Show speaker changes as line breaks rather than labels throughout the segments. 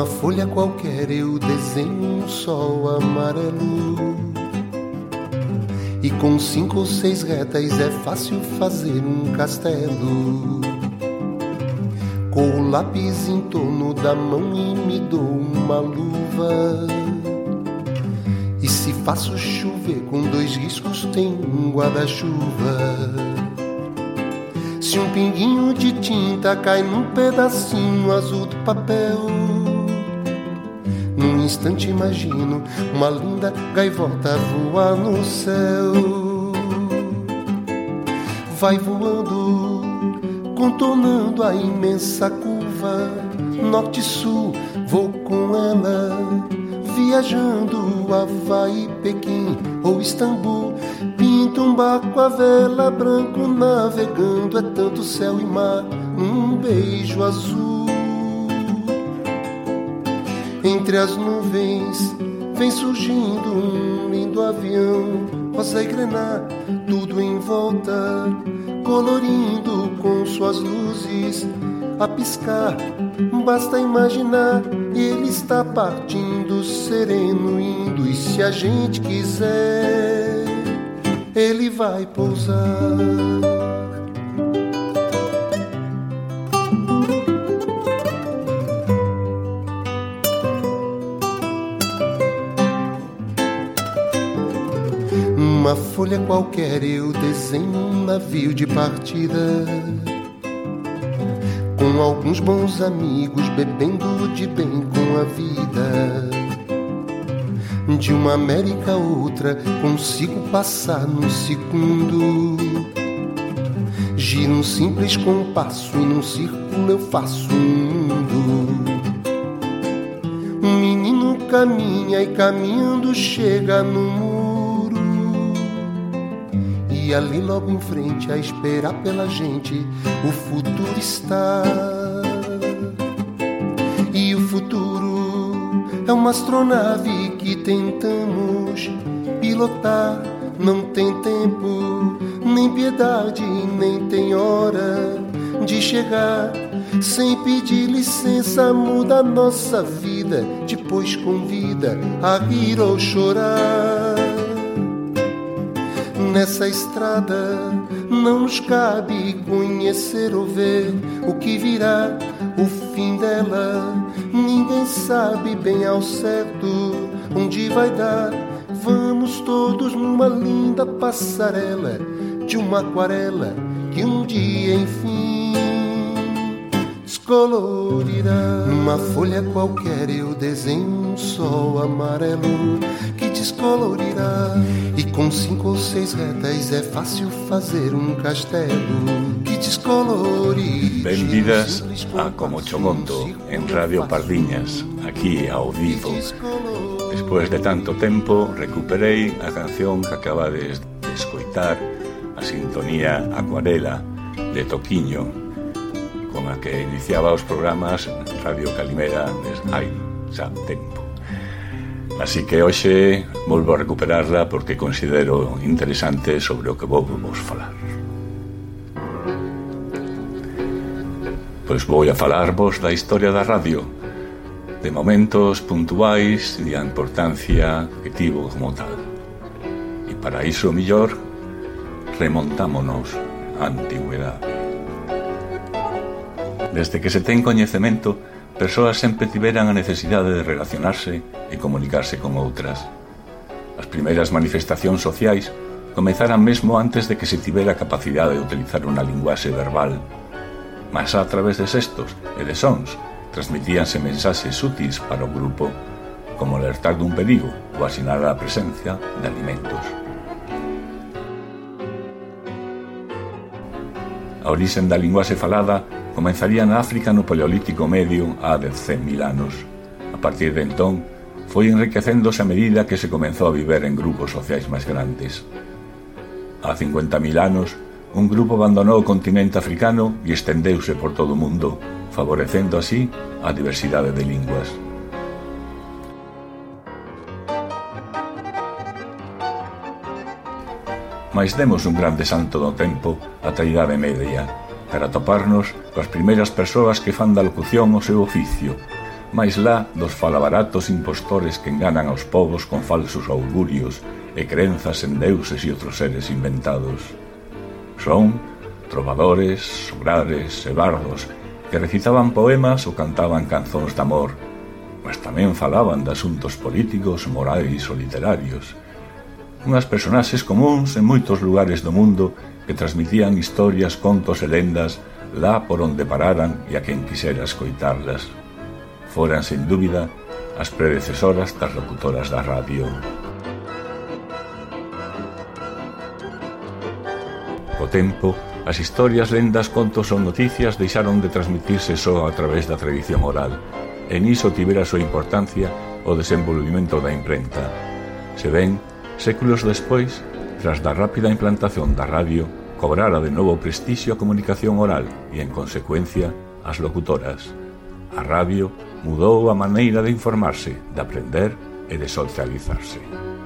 Numa folha qualquer eu desenho um sol amarelo, e com 5 ou 6 retas é fácil fazer um castelo. Com o lápis em torno da mão e me dou uma luva, e se faço chover com 2 riscos tem um guarda-chuva. Se um pinguinho de tinta cai num pedacinho azul do papel, num instante imagino uma linda gaivota voar no céu. Vai voando, contornando a imensa curva, norte e sul, vou com ela, viajando Havaí, Pequim ou Istambul. Pinto um barco a vela, branco navegando, é tanto céu e mar num beijo azul. Entre as nuvens vem surgindo um lindo avião, rosa e grená, tudo em volta, colorindo com suas luzes a piscar. Basta imaginar, ele está partindo sereno, indo, e se a gente quiser, ele vai pousar. Numa folha qualquer eu desenho um navio de partida, com alguns bons amigos bebendo de bem com a vida. De uma América a outra consigo passar num segundo. Giro um simples compasso e num círculo eu faço um mundo. Um menino caminha e caminhando chega no muro, e ali logo em frente a esperar pela gente o futuro está. E o futuro é uma astronave que tentamos pilotar. Não tem tempo, nem piedade, nem tem hora de chegar. Sem pedir licença muda a nossa vida, depois convida a rir ou chorar. Nessa estrada não nos cabe conhecer ou ver o que virá, o fim dela. Ninguém sabe bem ao certo onde vai dar. Vamos todos numa linda passarela de uma aquarela que um dia enfim descolorirá. Numa folha qualquer eu desenho um sol amarelo que descolorirá, e com 5 ou 6 retas é fácil fazer um castelo que descolorirá.
Benvidas a Como Chogondo en Radio Pardiñas, aquí ao vivo. Despois de tanto tempo recuperei a canción que acabades de escoitar, a sintonía Acuarela de Toquiño, con a que iniciaba os programas Radio Calimera desde hai xa tempo. Así que hoxe volvo a recuperarla porque considero interesante sobre o que vou vos falar. Pois vou a falarvos da historia da radio, de momentos puntuais e a importancia que tivo como tal. E para iso mellor remontámonos á antigüedade. Desde que se ten coñecemento, persoas sempre tiveran a necesidade de relacionarse e comunicarse con outras. As primeiras manifestacións sociais comezaran mesmo antes de que se tivera a capacidade de utilizar unha linguaxe verbal, mas a través de xestos e de sons transmitíanse mensaxes úteis para o grupo, como alertar dun perigo ou asinalar a presencia de alimentos. A orixen da linguaxe falada comenzaría na África no Paleolítico Medio há 100.000 anos. A partir de entón, foi enriquecéndose a medida que se comenzou a viver en grupos sociais máis grandes. Há 50.000 anos, un grupo abandonou o continente africano e estendeuse por todo o mundo, favorecendo así a diversidade de linguas. Mais demos un grande salto do tempo ata a Idade Media, para toparnos coas primeiras persoas que fan da locución o seu oficio, máis lá dos falabaratos impostores que enganan aos povos con falsos augurios e crenzas en deuses e outros seres inventados. Son trovadores, sobrares e bardos que recitaban poemas ou cantaban canzóns de amor, mas tamén falaban de asuntos políticos, morais ou literarios. Unhas personaxes comuns en moitos lugares do mundo que transmitían historias, contos e lendas lá por onde pararan e a quen quisera escoitarlas. Foran, sen dúbida, as predecesoras das locutoras da radio. Co tempo, as historias, lendas, contos ou noticias deixaron de transmitirse só a través da tradición oral, e niso tivera a súa importancia o desenvolvimento da imprenta. Se ben, séculos despois, tras da rápida implantación da radio, cobrara de novo prestixio a comunicación oral e, en consecuencia, as locutoras. A radio mudou a maneira de informarse, de aprender e de socializarse.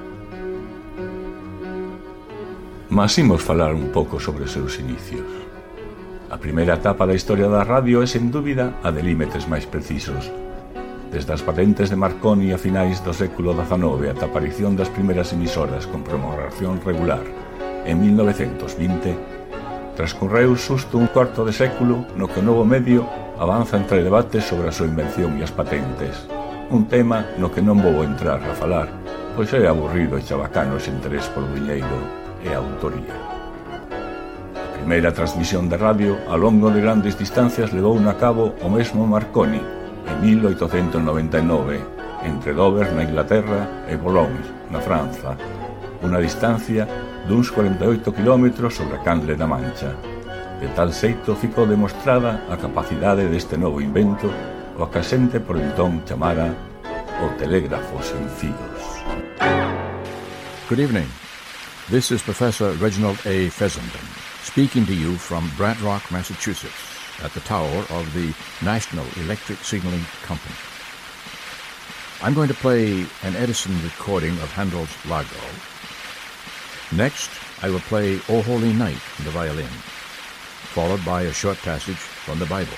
Mas imos falar un pouco sobre os seus inicios. A primeira etapa da historia da radio é, sen dúbida, a de límites máis precisos. Desde as patentes de Marconi a finais do século XIX ata a aparición das primeiras emisoras con programación regular en 1920, transcorreu xusto un cuarto de século no que o novo medio avanza entre debates sobre a súa invención e as patentes, un tema no que non vou entrar a falar, pois é aburrido e chabacano ese interés polo diñeiro e a autoría. A primeira transmisión de radio a longo de grandes distancias levou a cabo o mesmo Marconi en 1899 entre Dover na Inglaterra e Boulogne na Franza, unha distancia duns 48 km sobre a Canle da Mancha. De tal xeito ficou demostrada a capacidade deste novo invento o que a xente por entón chamara o telégrafo sen fíos.
Good evening. This is Professor Reginald A. Fessenden, speaking to you from Brant Rock, Massachusetts, at the tower of the National Electric Signaling Company. I'm going to play an Edison recording of Handel's Largo. Next, I will play O Holy Night on the violin, followed by a short passage from the Bible.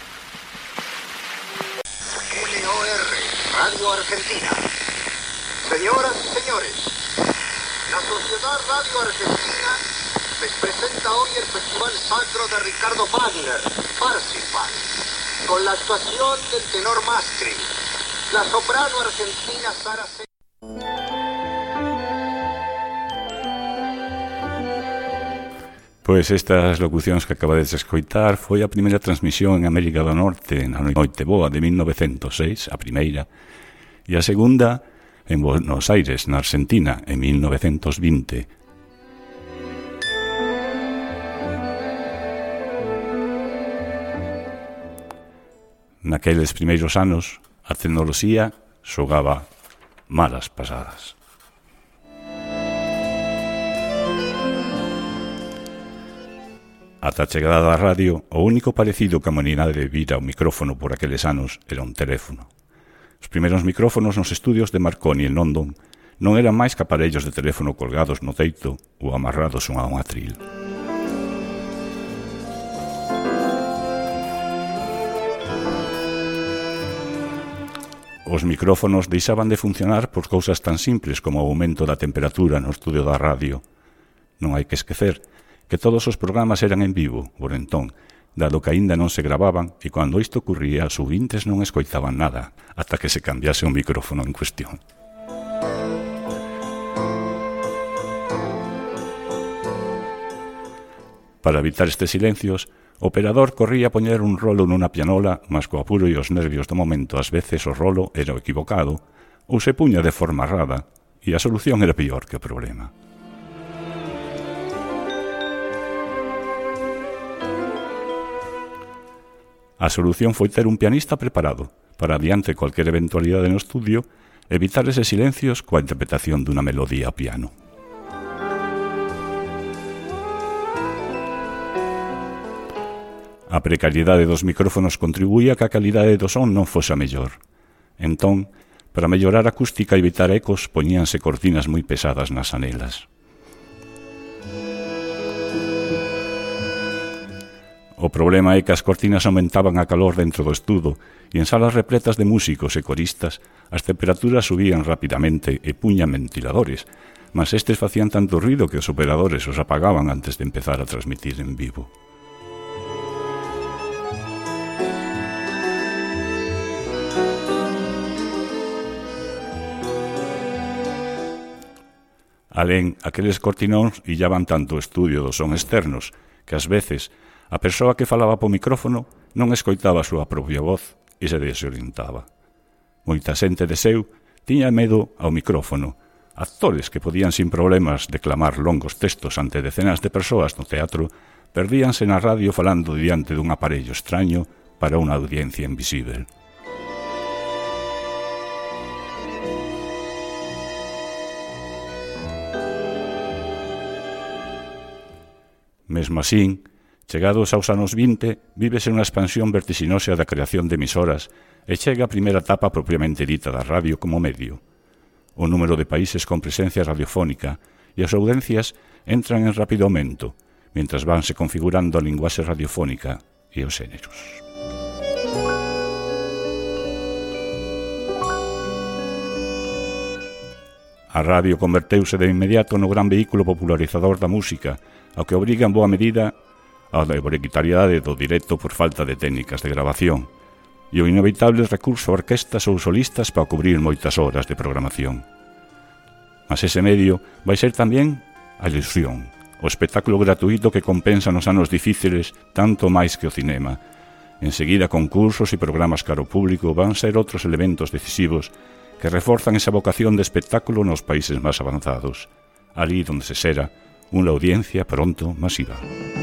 LOR, Radio Argentina. Señoras y señores, la Sociedad Radio Argentina les presenta hoy el Festival Sacro de Ricardo Wagner, Parsifal, con la actuación del tenor Mastri, la soprano argentina Sara C.
Pois estas locucións que acabades de escoitar foi a primeira transmisión en América do Norte na Noite Boa de 1906, a primeira, e a segunda en Buenos Aires, na Argentina, en 1920. Naqueles primeiros anos, a tecnoloxía xogaba malas pasadas. Ata a chegada da radio, o único parecido que a humanidade vira ao micrófono por aqueles anos era un teléfono. Os primeiros micrófonos nos estudios de Marconi en London non eran máis que aparellos de teléfono colgados no teito ou amarrados a un atril. Os micrófonos deixaban de funcionar por cousas tan simples como o aumento da temperatura no estudio da radio. Non hai que esquecer que todos os programas eran en vivo, por entón, dado que aínda non se gravaban e cando isto ocurría os ouvintes non escoitaban nada ata que se cambiase o micrófono en cuestión. Para evitar estes silencios, o operador corría a poñer un rolo nunha pianola, mas co apuro e os nervios do momento ás veces o rolo era o equivocado ou se puña de forma errada e a solución era pior que o problema. A solución foi ter un pianista preparado para, adiante cualquier eventualidade no estudio, evitar eses silencios coa interpretación dunha melodía ao piano. A precariedade dos micrófonos contribuía que a calidade do son non fose a mellor. Entón, para mellorar a acústica e evitar ecos, poñíanse cortinas moi pesadas nas anelas. O problema é que as cortinas aumentaban a calor dentro do estudo e en salas repletas de músicos e coristas as temperaturas subían rapidamente e puñan ventiladores, mas estes facían tanto ruido que os operadores os apagaban antes de empezar a transmitir en vivo. Alén, aqueles cortinóns illaban tanto o estudio dos son externos que ás veces a persoa que falaba po micrófono non escoitaba a súa propia voz e se desorientaba. Moita xente de seu tiña medo ao micrófono. Actores que podían sin problemas declamar longos textos ante decenas de persoas no teatro perdíanse na radio falando diante dun aparello extraño para unha audiencia invisível. Mesmo así, chegados aos anos 20, vívese unha expansión vertixinosa da creación de emisoras e chega a primeira etapa propiamente dita da radio como medio. O número de países con presencia radiofónica e as audiencias entran en rápido aumento, mentras vanse configurando a linguaxe radiofónica e os xéneros. A radio converteuse de inmediato no gran vehículo popularizador da música, ao que obriga en boa medida a precariedade do directo por falta de técnicas de grabación e o inevitable recurso a orquestas ou solistas para cubrir moitas horas de programación. Mas ese medio vai ser tamén a ilusión, o espectáculo gratuito que compensa nos anos difíciles tanto máis que o cinema. Enseguida, concursos e programas caro público van ser outros elementos decisivos que reforzan esa vocación de espectáculo nos países máis avanzados, ali onde se xera unha audiencia pronto masiva.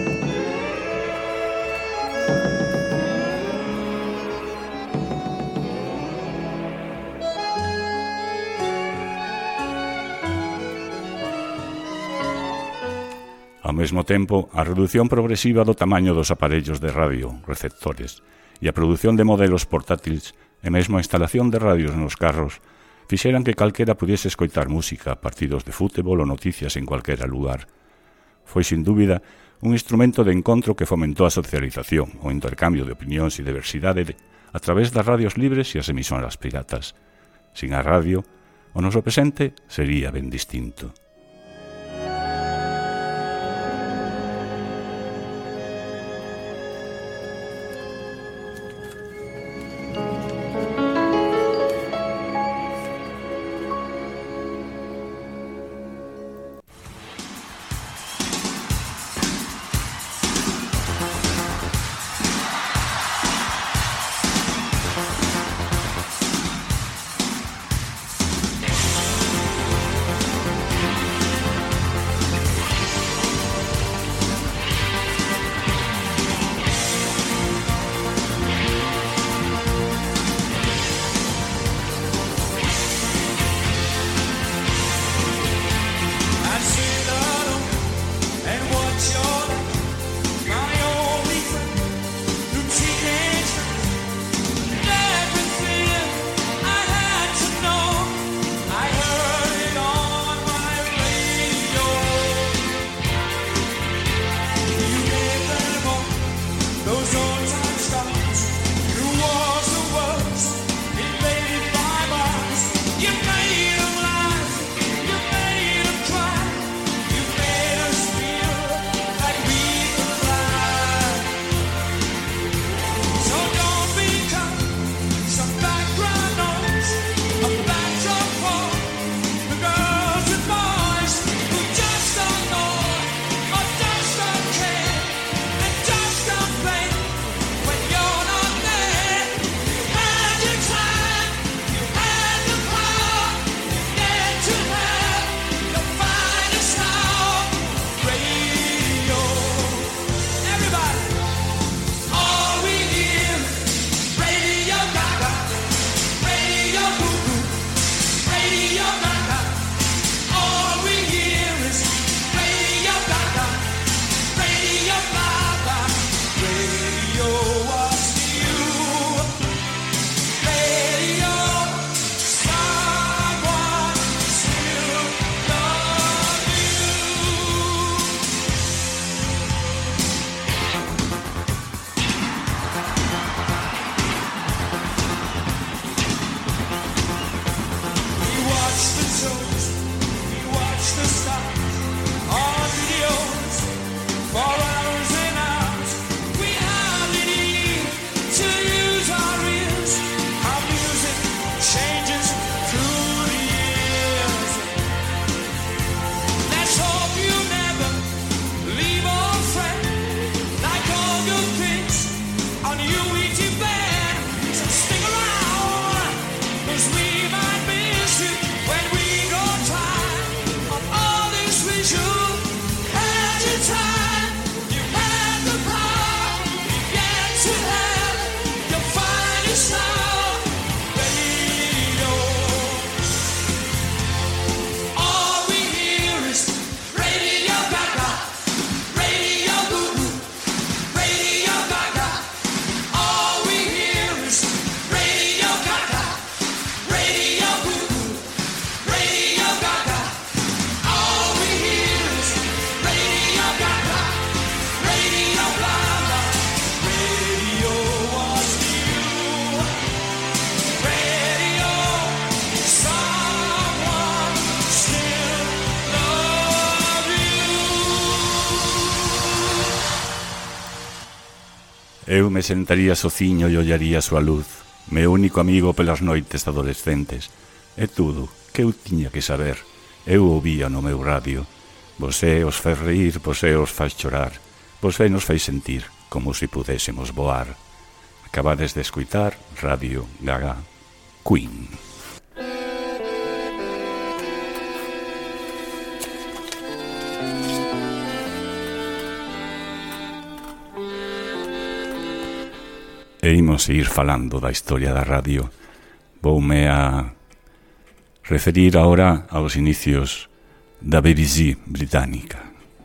Ao mesmo tempo, a redución progresiva do tamaño dos aparellos de radio, receptores, e a produción de modelos portátiles e mesmo a instalación de radios nos carros fixeran que calquera pudiese escoitar música, partidos de fútbol ou noticias en calquera lugar. Foi, sin dúbida, un instrumento de encontro que fomentou a socialización, o intercambio de opinións e diversidade a través das radios libres e as emisoras piratas. Sin a radio, o noso presente sería ben distinto. Eu me sentaría sociño e ollaría a súa luz, meu único amigo pelas noites adolescentes. É tudo que eu tiña que saber. Eu ouvía no meu radio. Vosé os fai reír, vosé os fai chorar, vosé nos fai sentir como se pudésemos voar. Acabades de escuitar Radio Gaga, Queen. E imos ir falando da historia da radio. Voume a referir agora aos inicios da BBC británica.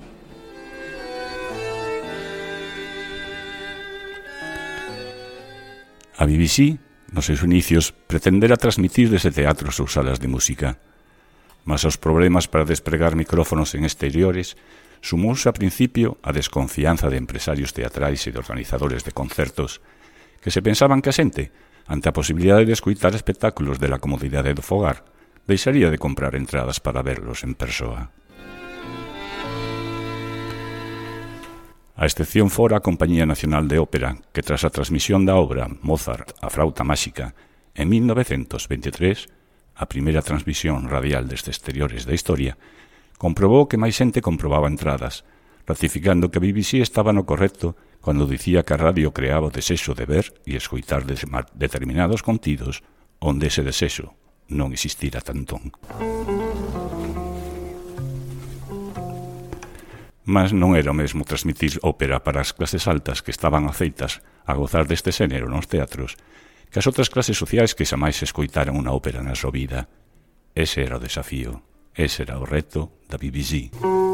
A BBC, nos seus inicios, pretendera transmitir desde teatros ou salas de música, mas aos problemas para despregar micrófonos en exteriores sumouse a principio a desconfianza de empresarios teatrais e de organizadores de concertos que se pensaban que a xente, ante a posibilidade de escuitar espectáculos de la comodidade do fogar, deixaría de comprar entradas para verlos en persoa. A excepción fora a Compañía Nacional de Ópera, que tras a transmisión da obra Mozart, a frauta máxica, en 1923, a primeira transmisión radial desde exteriores da historia, comprobou que máis xente comprobaba entradas, ratificando que a BBC estaba no correcto cando dicía que a radio creaba o desexo de ver e escoitar determinados contidos onde ese desexo non existira tantón. Mas non era o mesmo transmitir ópera para as clases altas que estaban aceitas a gozar deste xénero nos teatros que as outras clases sociais que xa máis escoitaran unha ópera na súa vida. Ese era o desafío, ese era o reto da BBC.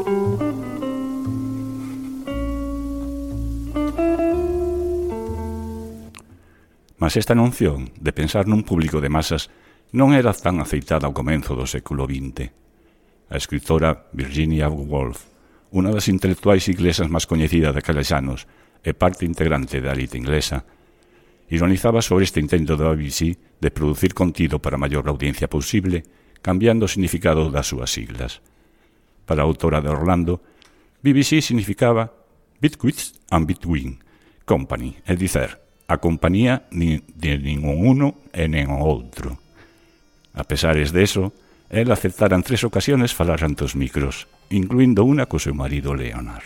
Mas esta noción de pensar nun público de masas non era tan aceitada ao comezo do século XX. A escritora Virginia Woolf, unha das intelectuais inglesas máis coñecidas daqueles anos e parte integrante da elite inglesa, ironizaba sobre este intento da BBC de producir contido para a maior audiencia posible, cambiando o significado das súas siglas. Para a autora de Orlando, BBC significaba Betwixt and Between Company, é dicer, a compañía de ningún uno e nen o outro. A pesares de eso, el aceptara en 3 ocasiones falar ante os micros, incluindo unha co seu marido Leonard.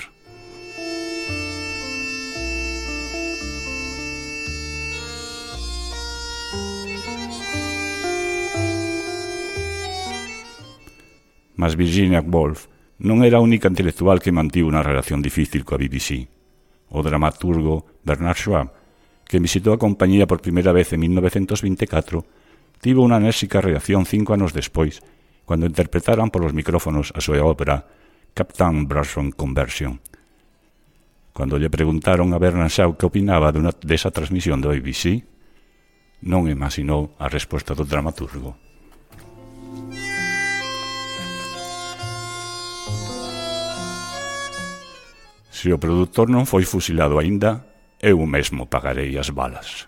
Mas Virginia Woolf non era a única intelectual que mantivo unha relación difícil coa BBC. O dramaturgo Bernard Shaw, que visitou a compañía por primeira vez en 1924, tivo unha enérxica reacción 5 anos despois, cando interpretaran polos micrófonos a súa ópera Captain Branston Conversion. Cando lle preguntaron a Bernard Shaw que opinaba desa transmisión da BBC, non imaginou a resposta do dramaturgo. Se o produtor non foi fusilado aínda, eu mesmo pagarei as balas.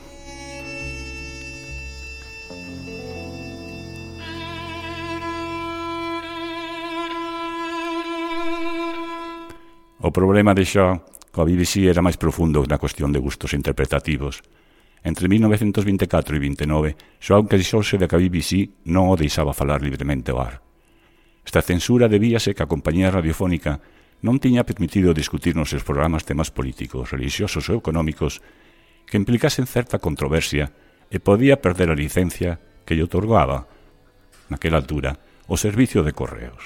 O problema de Shaw coa BBC era máis profundo na cuestión de gustos interpretativos. Entre 1924 e 29, Shaw queixouse de que a BBC non o deixaba falar libremente ao ar. Esta censura debíase que a compañía radiofónica non tiña permitido discutir nos seus programas temas políticos, religiosos ou económicos que implicasen certa controversia e podía perder a licencia que lle otorgaba, naquela altura, o servicio de correos.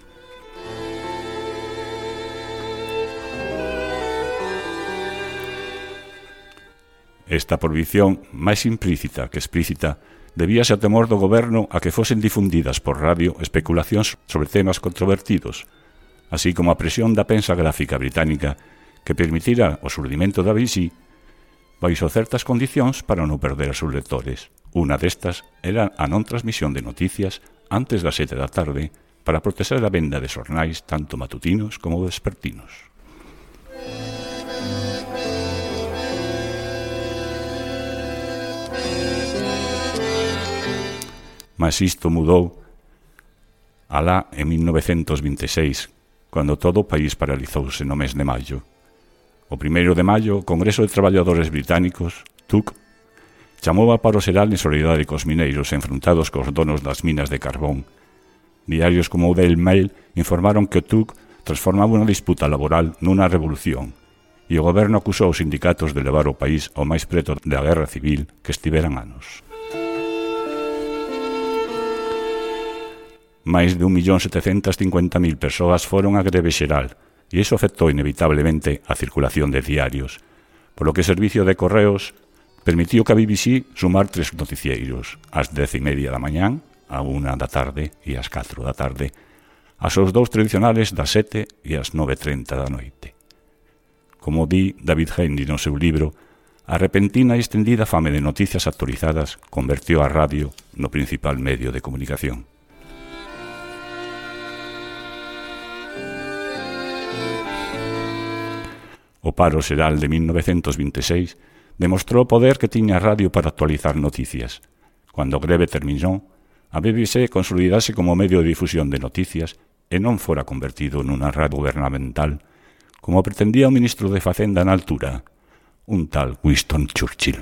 Esta prohibición, máis implícita que explícita, debíase ao temor do goberno a que fosen difundidas por radio especulacións sobre temas controvertidos, así como a presión da prensa gráfica británica que permitira o xurdimento da BBC baixo certas condicións para non perder a seus lectores. Unha destas era a non transmisión de noticias antes das 7 da tarde para protexer a venda de xornais tanto matutinos como vespertinos. Mas isto mudou alá en 1926, cando todo o país paralizouse no mes de maio. O 1 de maio, o Congreso de Traballadores Británicos, TUC, chamou a paro xeral en solidariedade cos mineiros enfrontados cos donos das minas de carbón. Diarios como o Daily Mail informaron que o TUC transformaba unha disputa laboral nunha revolución e o goberno acusou os sindicatos de levar o país ao máis preto da guerra civil que estiveran anos. Máis de 1.750.000 persoas foron á greve xeral e iso afectou inevitablemente a circulación de diarios, polo que o servicio de correos permitiu que a BBC sumar 3 noticieiros, ás 10:30 da mañán, a 1 da tarde e ás 4 da tarde, as os 2 tradicionales das 7 e ás 9:30 da noite. Como di David Henry no seu libro, a repentina e estendida fame de noticias actualizadas convertiu a radio no principal medio de comunicación. O paro xeral de 1926 demostrou o poder que tiña a radio para actualizar noticias. Cando a greve terminou, a BBC consolidase como medio de difusión de noticias e non fora convertido nunha radio gubernamental, como pretendía o ministro de Facenda na altura, un tal Winston Churchill.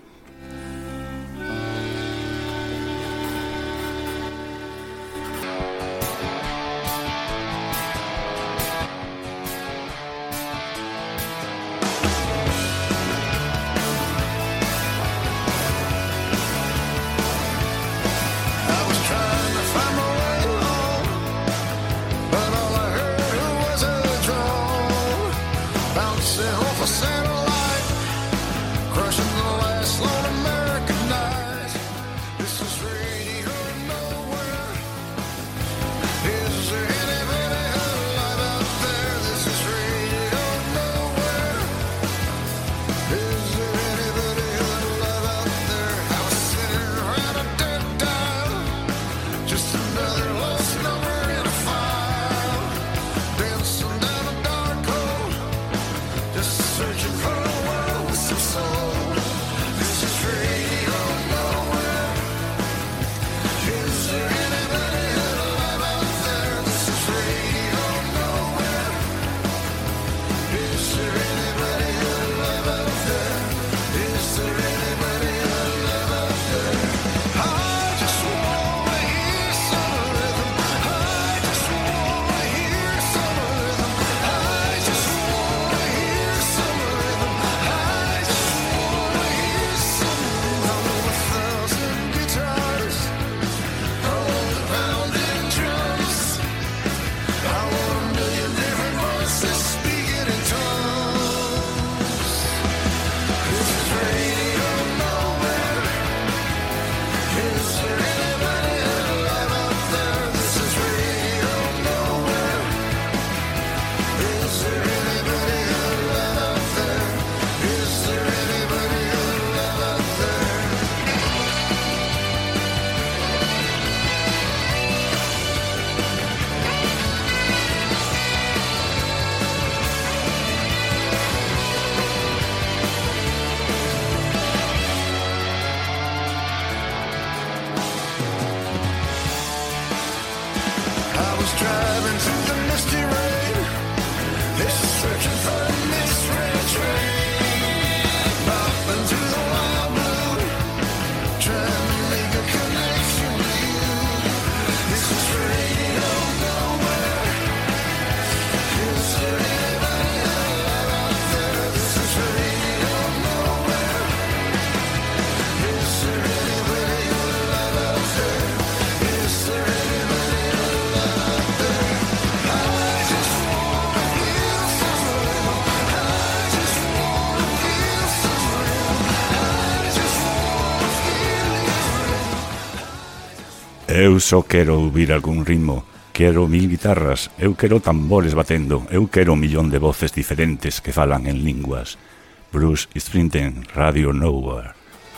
Eu só quero ouvir algún ritmo, quero 1000 guitarras, eu quero tambores batendo, eu quero 1.000.000 de voces diferentes que falan en linguas. Bruce Springsteen, Radio Nowhere.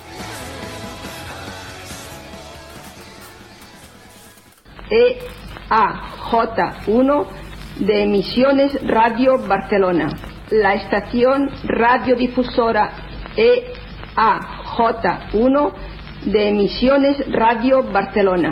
EAJ1 de Emisiones Radio Barcelona. La estación radiodifusora EAJ1 de Emisiones Radio Barcelona.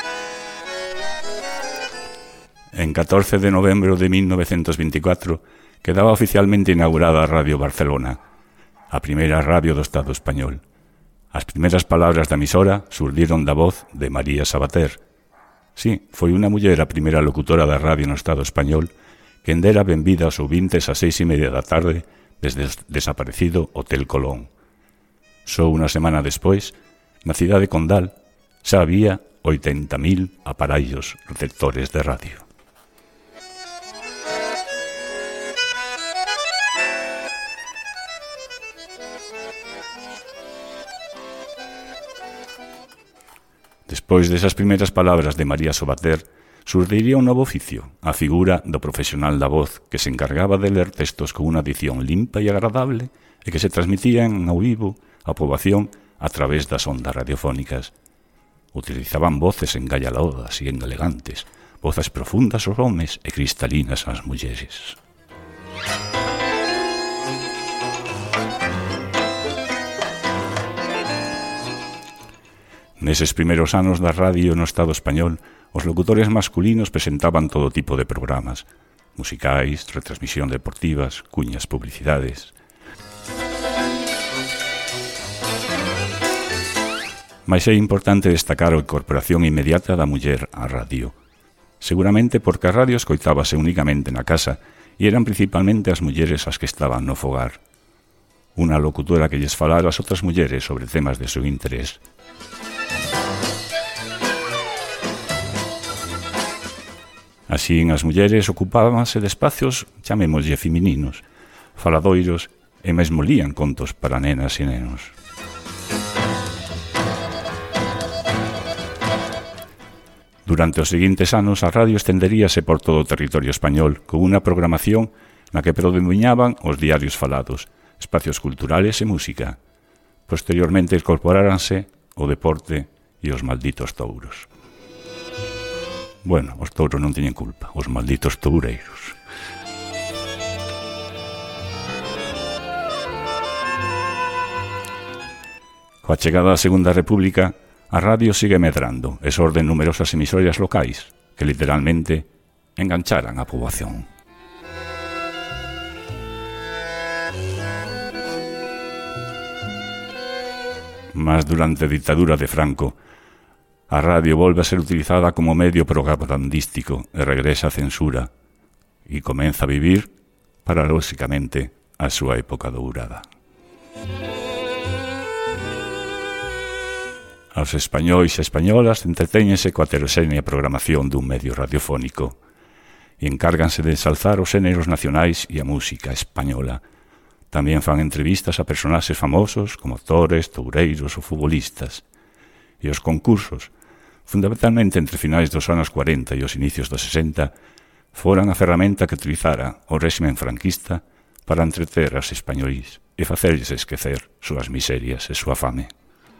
En 14 de novembro de 1924, quedaba oficialmente inaugurada a Radio Barcelona, a primeira radio do Estado español. As primeiras palabras da emisora surdiron da voz de María Sabater. Sí, foi unha muller a primeira locutora da radio no Estado español quen dera benvida aos ouvintes ás 6:30 da tarde desde o desaparecido Hotel Colón. Só unha semana despois, na cidade condal, xa había 80.000 aparallos receptores de radio. Despois desas primeiras palabras de María Sabater, surdiría un novo oficio, a figura do profesional da voz que se encargaba de ler textos con unha dicción limpa e agradable e que se transmitían ao vivo á poboación a través das ondas radiofónicas. Utilizaban voces engallaladas e elegantes, voces profundas aos homes e cristalinas ás mulleres. Neses primeiros anos da radio no Estado español, os locutores masculinos presentaban todo tipo de programas, musicais, retransmisión deportivas, cuñas, publicidades. Mais é importante destacar a incorporación inmediata da muller á radio. Seguramente porque a radio escoitábase únicamente na casa e eran principalmente as mulleres as que estaban no fogar. Unha locutora que lles falara ás outras mulleres sobre temas de seu interés. Así, as mulleres ocupábanse de espacios, chamémoslle femininos, faladoiros e mesmo lían contos para nenas e nenos. Durante os seguintes anos, a radio estenderíase por todo o territorio español con unha programación na que predominaban os diarios falados, espacios culturales e música. Posteriormente incorporáranse o deporte e os malditos touros. Bueno, os touros non teñen culpa, os malditos toureiros. Coa chegada da Segunda República, a radio sigue medrando e xorden numerosas emisoras locais que literalmente engancharan a poboación. Mas durante a ditadura de Franco, a radio volve a ser utilizada como medio propagandístico e regresa a censura e comeza a vivir, paradoxicamente, a súa época dourada. Os españois e españolas entretéñense coa heteroxénea programación dun medio radiofónico e encárganse de ensalzar os xéneros nacionais e a música española. Tamén fan entrevistas a personaxes famosos como actores, toureiros ou futbolistas. E os concursos, fundamentalmente entre finais dos anos 40 e os inicios dos 60, foran a ferramenta que utilizara o réximen franquista para entreter aos españois e facerlles esquecer súas miserias e súa fame.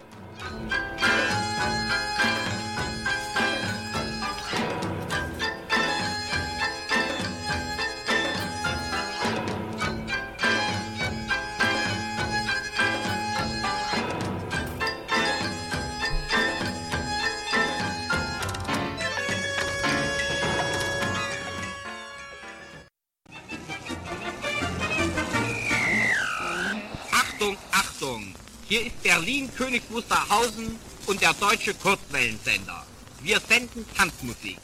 Hier ist Berlin, König Wusterhausen und der deutsche Kurzwellensender. Wir senden Tanzmusik.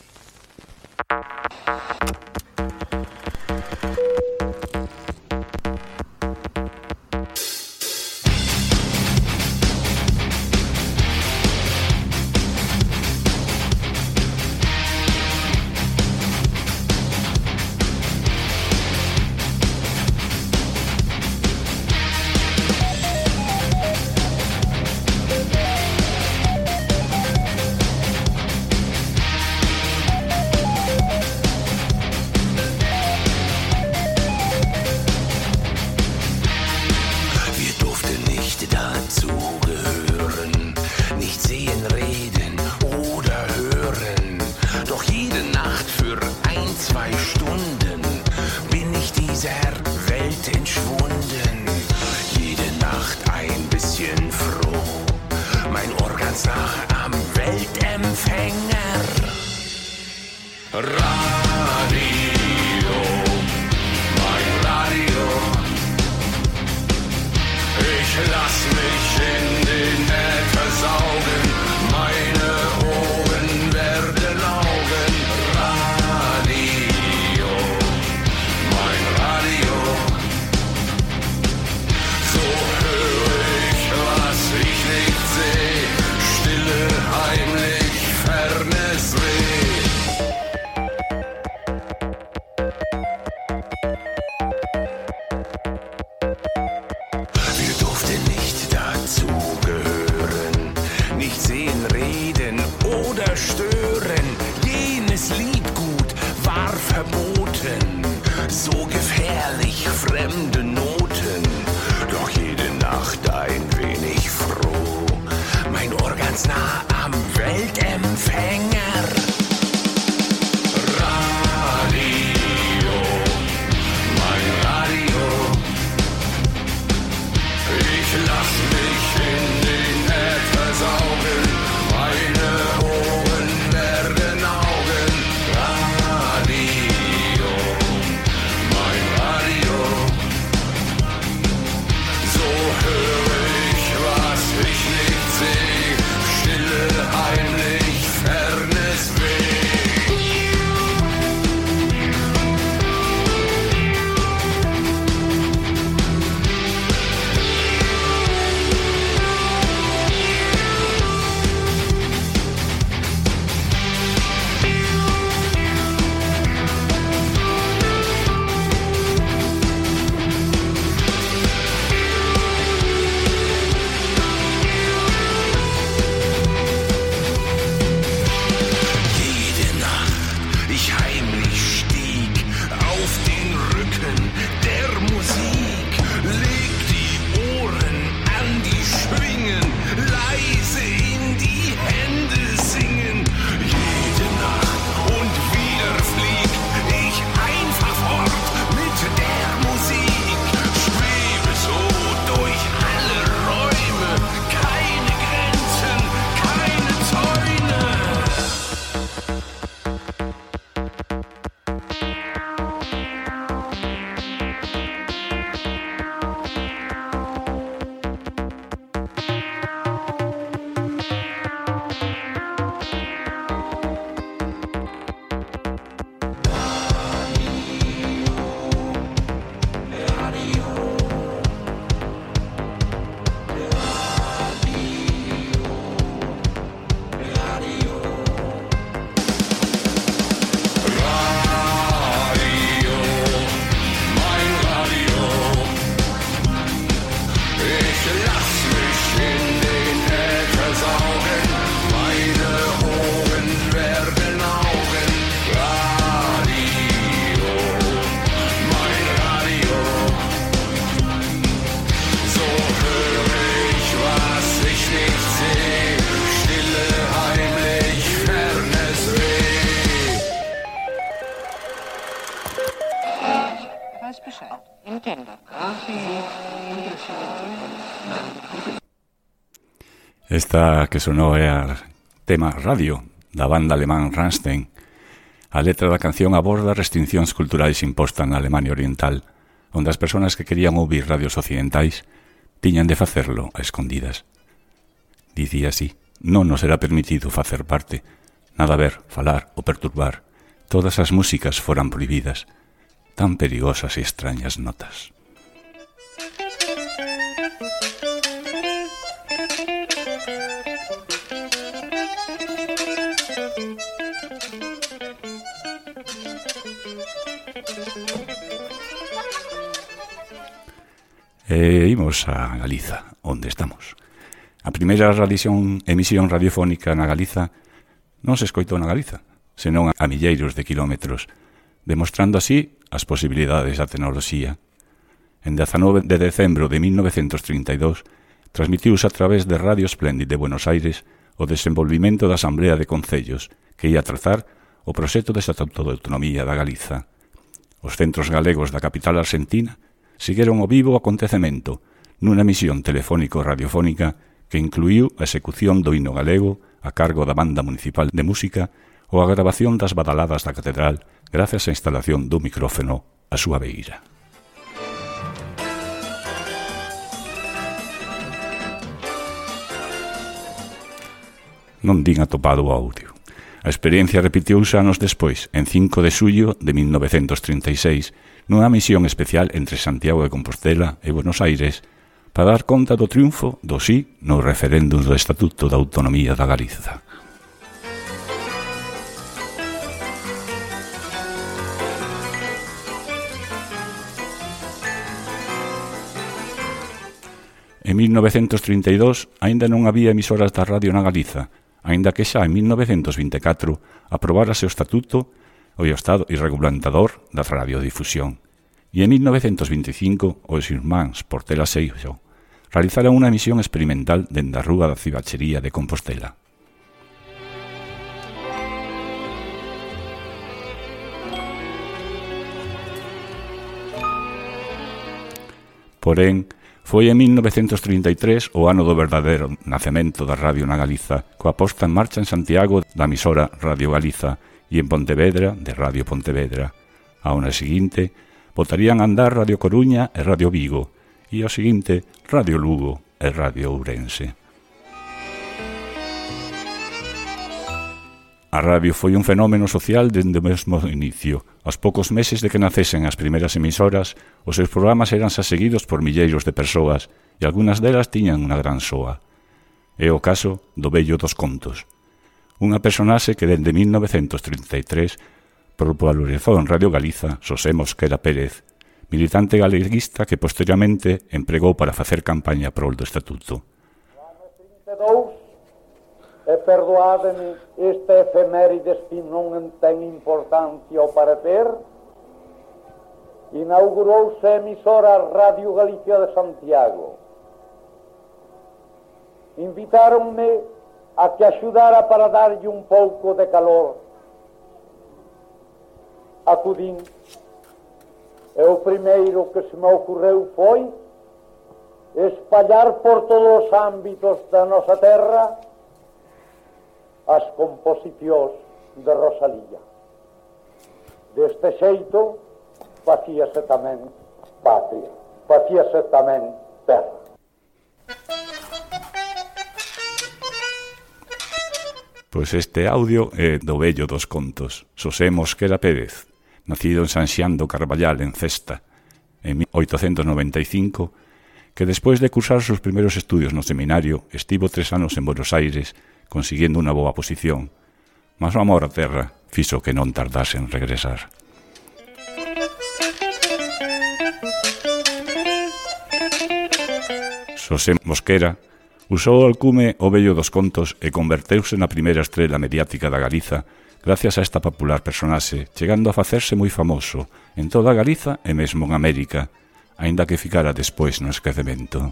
Radio, mein ganz nah am Weltempfänger. Radio, mein Radio. Ich lass mich in den Äther saugen, meine Ohren werden Augen. Radio, mein Radio. So höre ich, was ich nicht sehe, stille, heimlich, fernes Weh.
Esta que sonou é a tema Radio da banda alemán Rammstein. A letra da canción aborda restriccións culturais impostas na Alemania Oriental, onde as persoas que querían ouvir radios occidentais tiñan de facerlo a escondidas. Dicía así: non nos era permitido facer parte, nada ver, falar ou perturbar. Todas as músicas foran prohibidas. Tan perigosas e extrañas notas. E imos a Galiza, onde estamos. A primeira emisión radiofónica na Galiza non se escoitou na Galiza, senón a milleiros de kilómetros, demostrando así as posibilidades da tecnoloxía. En 19 de decembro de 1932 transmitiuse a través de Radio Splendid de Buenos Aires o desenvolvimento da Asamblea de Concellos que ia trazar o proxecto de Estatuto de Autonomía da Galiza. Os centros galegos da capital argentina seguiron o vivo acontecemento nunha emisión telefónico-radiofónica que incluíu a execución do himno galego a cargo da Banda Municipal de Música ou a grabación das badaladas da catedral gracias á instalación do micrófono á súa beira. Non din atopado o audio. A experiencia repetiouse anos despois, en 5 de xullo de 1936, nunha misión especial entre Santiago de Compostela e Buenos Aires para dar conta do triunfo do sí no referéndum do Estatuto da Autonomía da Galiza. En 1932 aínda non había emisoras da radio na Galiza, aínda que xa en 1924 aprobárase o Estatuto o Estado irregulamentador da radiodifusión. E en 1925 os irmáns Portela Seixo realizaron unha emisión experimental dende a Rúa da Cibachería de Compostela. Porén, foi en 1933 o ano do verdadeiro nacemento da radio na Galiza, coa posta en marcha en Santiago da emisora Radio Galiza e en Pontevedra de Radio Pontevedra. Ao ano seguinte, botarían a andar Radio Coruña e Radio Vigo, e ao seguinte, Radio Lugo e Radio Ourense. A radio foi un fenómeno social dende o mesmo inicio. Aos poucos meses de que nacesen as primeiras emisoras, os seus programas eran xa seguidos por milleiros de persoas e algunhas delas tiñan unha gran soa. É o caso do Vello dos Contos, unha personaxe que dende 1933 popularizou en Radio Galiza Xosé Mosquera Pérez, militante galeguista que posteriormente empregou para facer campaña prol do Estatuto.
E perdoádeme esta efemérides que non ten importancia ao parecer, inaugurouse a emisora Radio Galicia de Santiago. Invitáronme a que axudara para darlle un pouco de calor. Acudín, e o primeiro que se me ocorreu foi espallar por todos os ámbitos da nosa terra as composicións de Rosalía. Deste xeito, facíase tamén patria, facíase tamén terra.
Pois este audio é do Vello dos Contos, Xosé Mosquera Pérez, nacido en San Xián do Carballal, en Cesta, en 1895, que despois de cursar os seus primeiros estudios no seminario, estivo 3 anos en Buenos Aires, consiguiendo unha boa posición, mas o amor á terra fixo que non tardase en regresar. Xosé Mosquera usou o alcume o Vello dos Contos e converteuse na primeira estrela mediática da Galiza gracias a esta popular personaxe, chegando a facerse moi famoso en toda a Galiza e mesmo en América, aínda que ficara despois no esquecemento.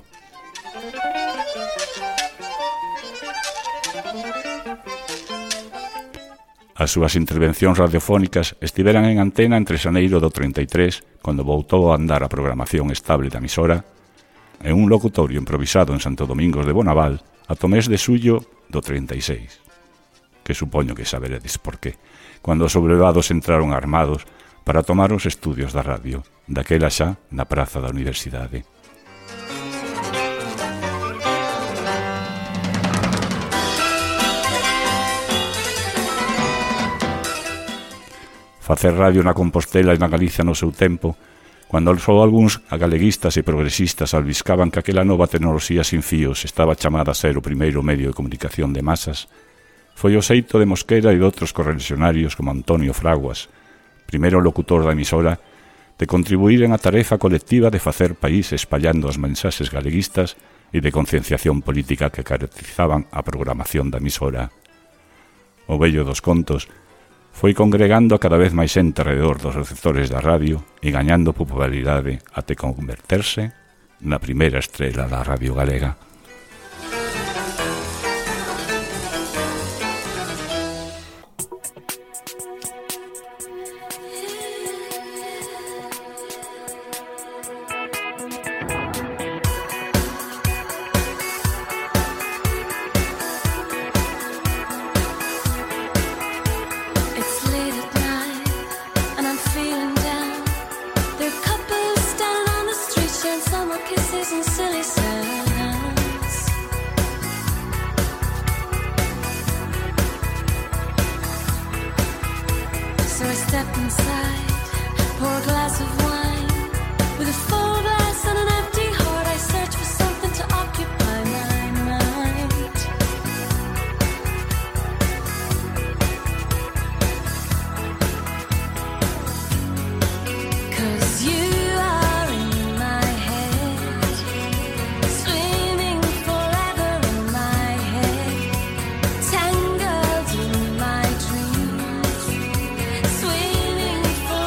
As súas intervencións radiofónicas estiveran en antena entre xaneiro do 33, cando voltou a andar a programación estable da emisora, e un locutorio improvisado en Santo Domingos de Bonaval ata o mes de xullo do 36, que supoño que saberedes por qué, cando os sublevados entraron armados para tomar os estudios da radio, daquela xa na praza da Universidade. Facer radio na Compostela e na Galicia no seu tempo, cando só algúns galeguistas e progresistas albiscaban que aquela nova tecnoloxía sin fíos estaba chamada a ser o primeiro medio de comunicación de masas, foi o xeito de Mosquera e de outros correligionarios como Antonio Fraguas, primeiro locutor da emisora, de contribuir en a tarefa colectiva de facer país espallando as mensaxes galeguistas e de concienciación política que caracterizaban a programación da emisora. O Vello dos Contos foi congregando a cada vez máis xente alrededor dos receptores da radio e gañando popularidade até converterse na primeira estrela da radio galega.
Swimming for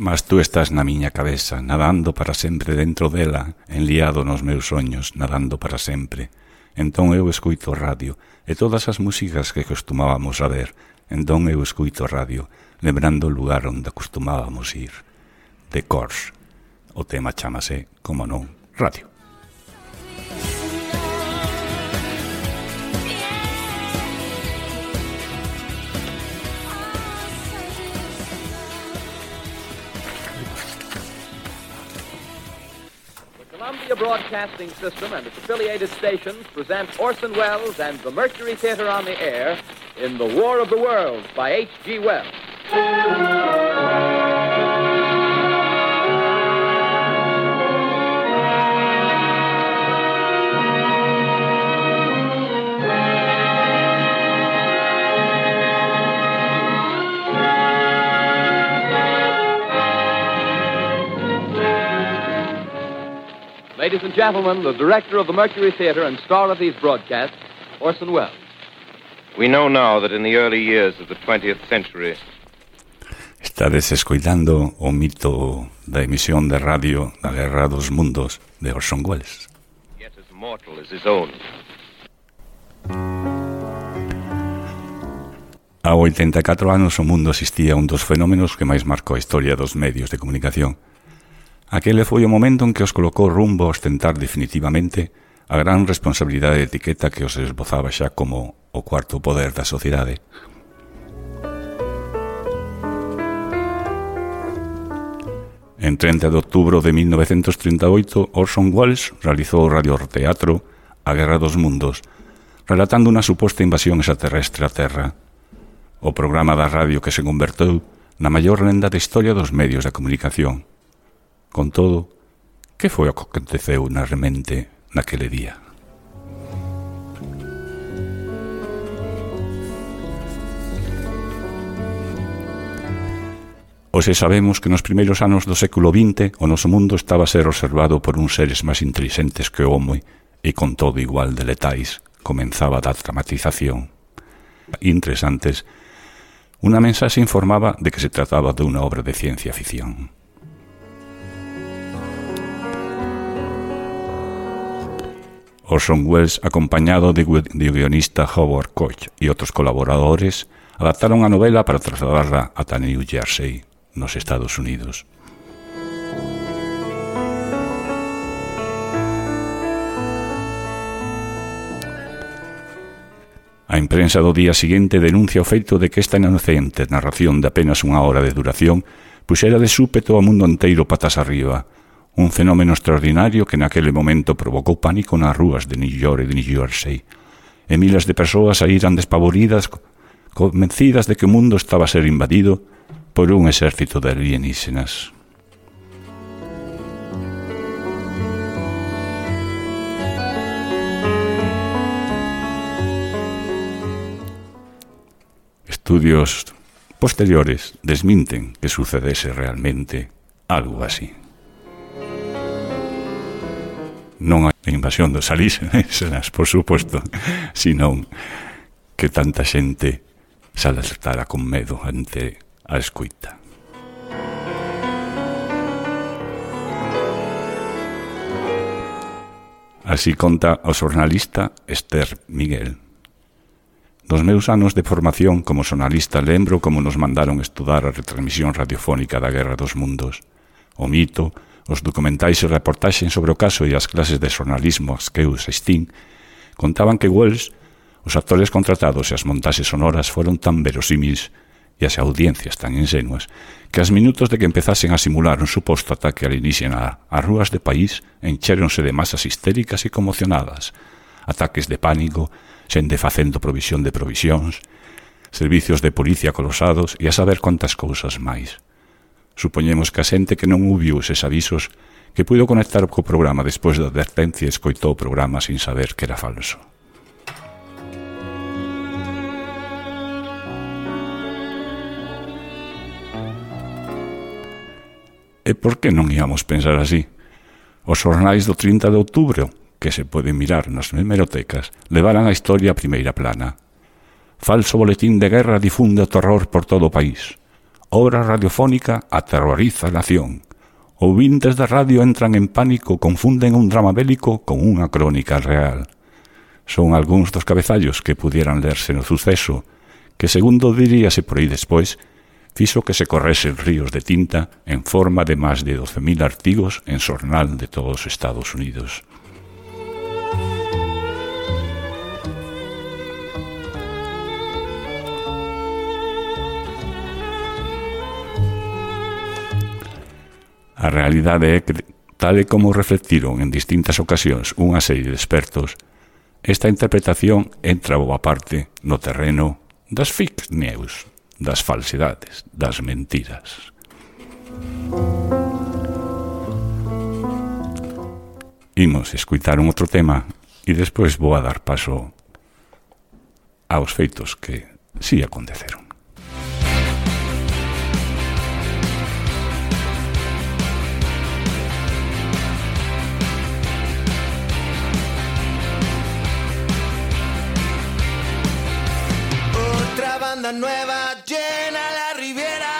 Mas tú estás na miña cabeza, nadando para sempre dentro dela, enliado nos meus soños, nadando para sempre. Entón eu escoito radio, e todas as músicas que costumábamos a ver. Entón eu escoito radio, lembrando o lugar onde acostumábamos ir. The Corrs. O tema chámase, como non, radio.
Columbia Broadcasting System and its affiliated stations present Orson Welles and the Mercury Theatre on the air in The War of the Worlds by H.G. Wells. Ladies and gentlemen, the director of the Mercury Theatre and star of these broadcasts, Orson Welles.
We know now that in the early years of the 20th century...
Estades escoitando o mito da emisión de radio da Guerra dos Mundos de Orson Welles.
Yet as mortal as his own.
Há 84 anos o mundo asistía a un dos fenómenos que máis marcou a historia dos medios de comunicación. Aquele foi o momento en que os colocou rumbo a ostentar definitivamente a gran responsabilidade de etiqueta que os esbozaba xa como o cuarto poder da sociedade. En 30 de outubro de 1938, Orson Welles realizou o radioteatro A Guerra dos Mundos, relatando unha suposta invasión extraterrestre á Terra. O programa da radio que se converteu na maior lenda da historia dos medios de comunicación. Con todo, que foi o que aconteceu na remente naquele día? Hoxe sabemos que nos primeiros anos do século XX o noso mundo estaba a ser observado por uns seres máis inteligentes que o home e con todo igual de letais comenzaba a dar dramatización. Interesantes, unha mensaxe informaba de que se trataba de unha obra de ciencia ficción. Orson Welles, acompañado de guionista Howard Koch e outros colaboradores, adaptaron a novela para trasladarla ata New Jersey, nos Estados Unidos. A imprensa do día seguinte denuncia o feito de que esta inocente narración de apenas unha hora de duración puxera de súpeto ao mundo inteiro patas arriba, un fenómeno extraordinario que naquele momento provocou pánico nas rúas de New York e de New Jersey, e miles de persoas saíran despavoridas, convencidas de que o mundo estaba a ser invadido por un exército de alienígenas. Estudios posteriores desminten que sucedese realmente algo así. Non a invasión dos alienígenas, por suposto, sino que tanta xente se alertara con medo ante a escoita. Así conta o xornalista Esther Miguel. Nos meus anos de formación como xornalista lembro como nos mandaron estudar a retransmisión radiofónica da Guerra dos Mundos, o mito, os documentais e reportaxes sobre o caso e as clases de xornalismo as que eu asistín contaban que Welles, os actores contratados e as montaxes sonoras foron tan verosímils e as audiencias tan insenuas que aos minutos de que empezasen a simular un suposto ataque alienígena as rúas de país enchéronse de masas histéricas e conmocionadas, ataques de pánico, xente facendo provisión de provisións, servicios de policía colosados e a saber cuantas cousas máis. Supoñemos que a xente que non ouviu eses avisos que puido conectar co programa despois da advertencia e escoitou o programa sin saber que era falso. E por que non íamos pensar así? Os xornais do 30 de outubro, que se poden mirar nas hemerotecas, levaran a historia a primeira plana. Falso boletín de guerra difunde o terror por todo o país. obra radiofónica aterroriza a nación. Ouvintes da radio entran en pánico, confunden un drama bélico con unha crónica real. Son algúns dos cabezallos que pudieran lerse no suceso, que, segundo diríase por aí despois, fixo que se corresen ríos de tinta en forma de máis de 12.000 artigos en xornal de todos os Estados Unidos. A realidade é que, tal e como reflectiron en distintas ocasións unha serie de expertos, esta interpretación entra boa parte no terreno das fake news, das falsidades, das mentiras. Imos escutar un outro tema e despois vou a dar paso aos feitos que si aconteceron.
Nueva llena la Riviera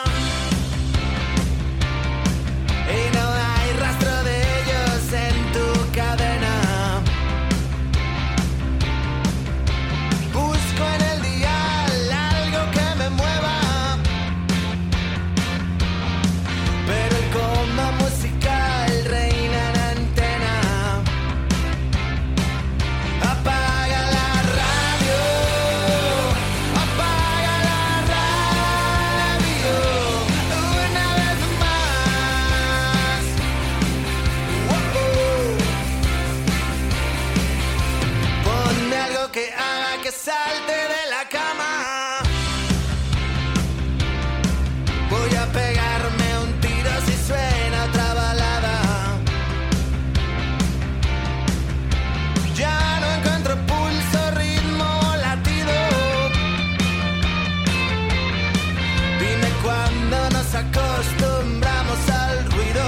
y no hay rastro de ellos en tu cadena. Busco en el dial algo que me mueva, pero el combo musical reina en la antena. Apaga la radio. Que haga que salte de la cama. Voy a pegarme un tiro si suena otra balada. Ya no encuentro pulso, ritmo, latido. Dime cuándo nos acostumbramos al ruido.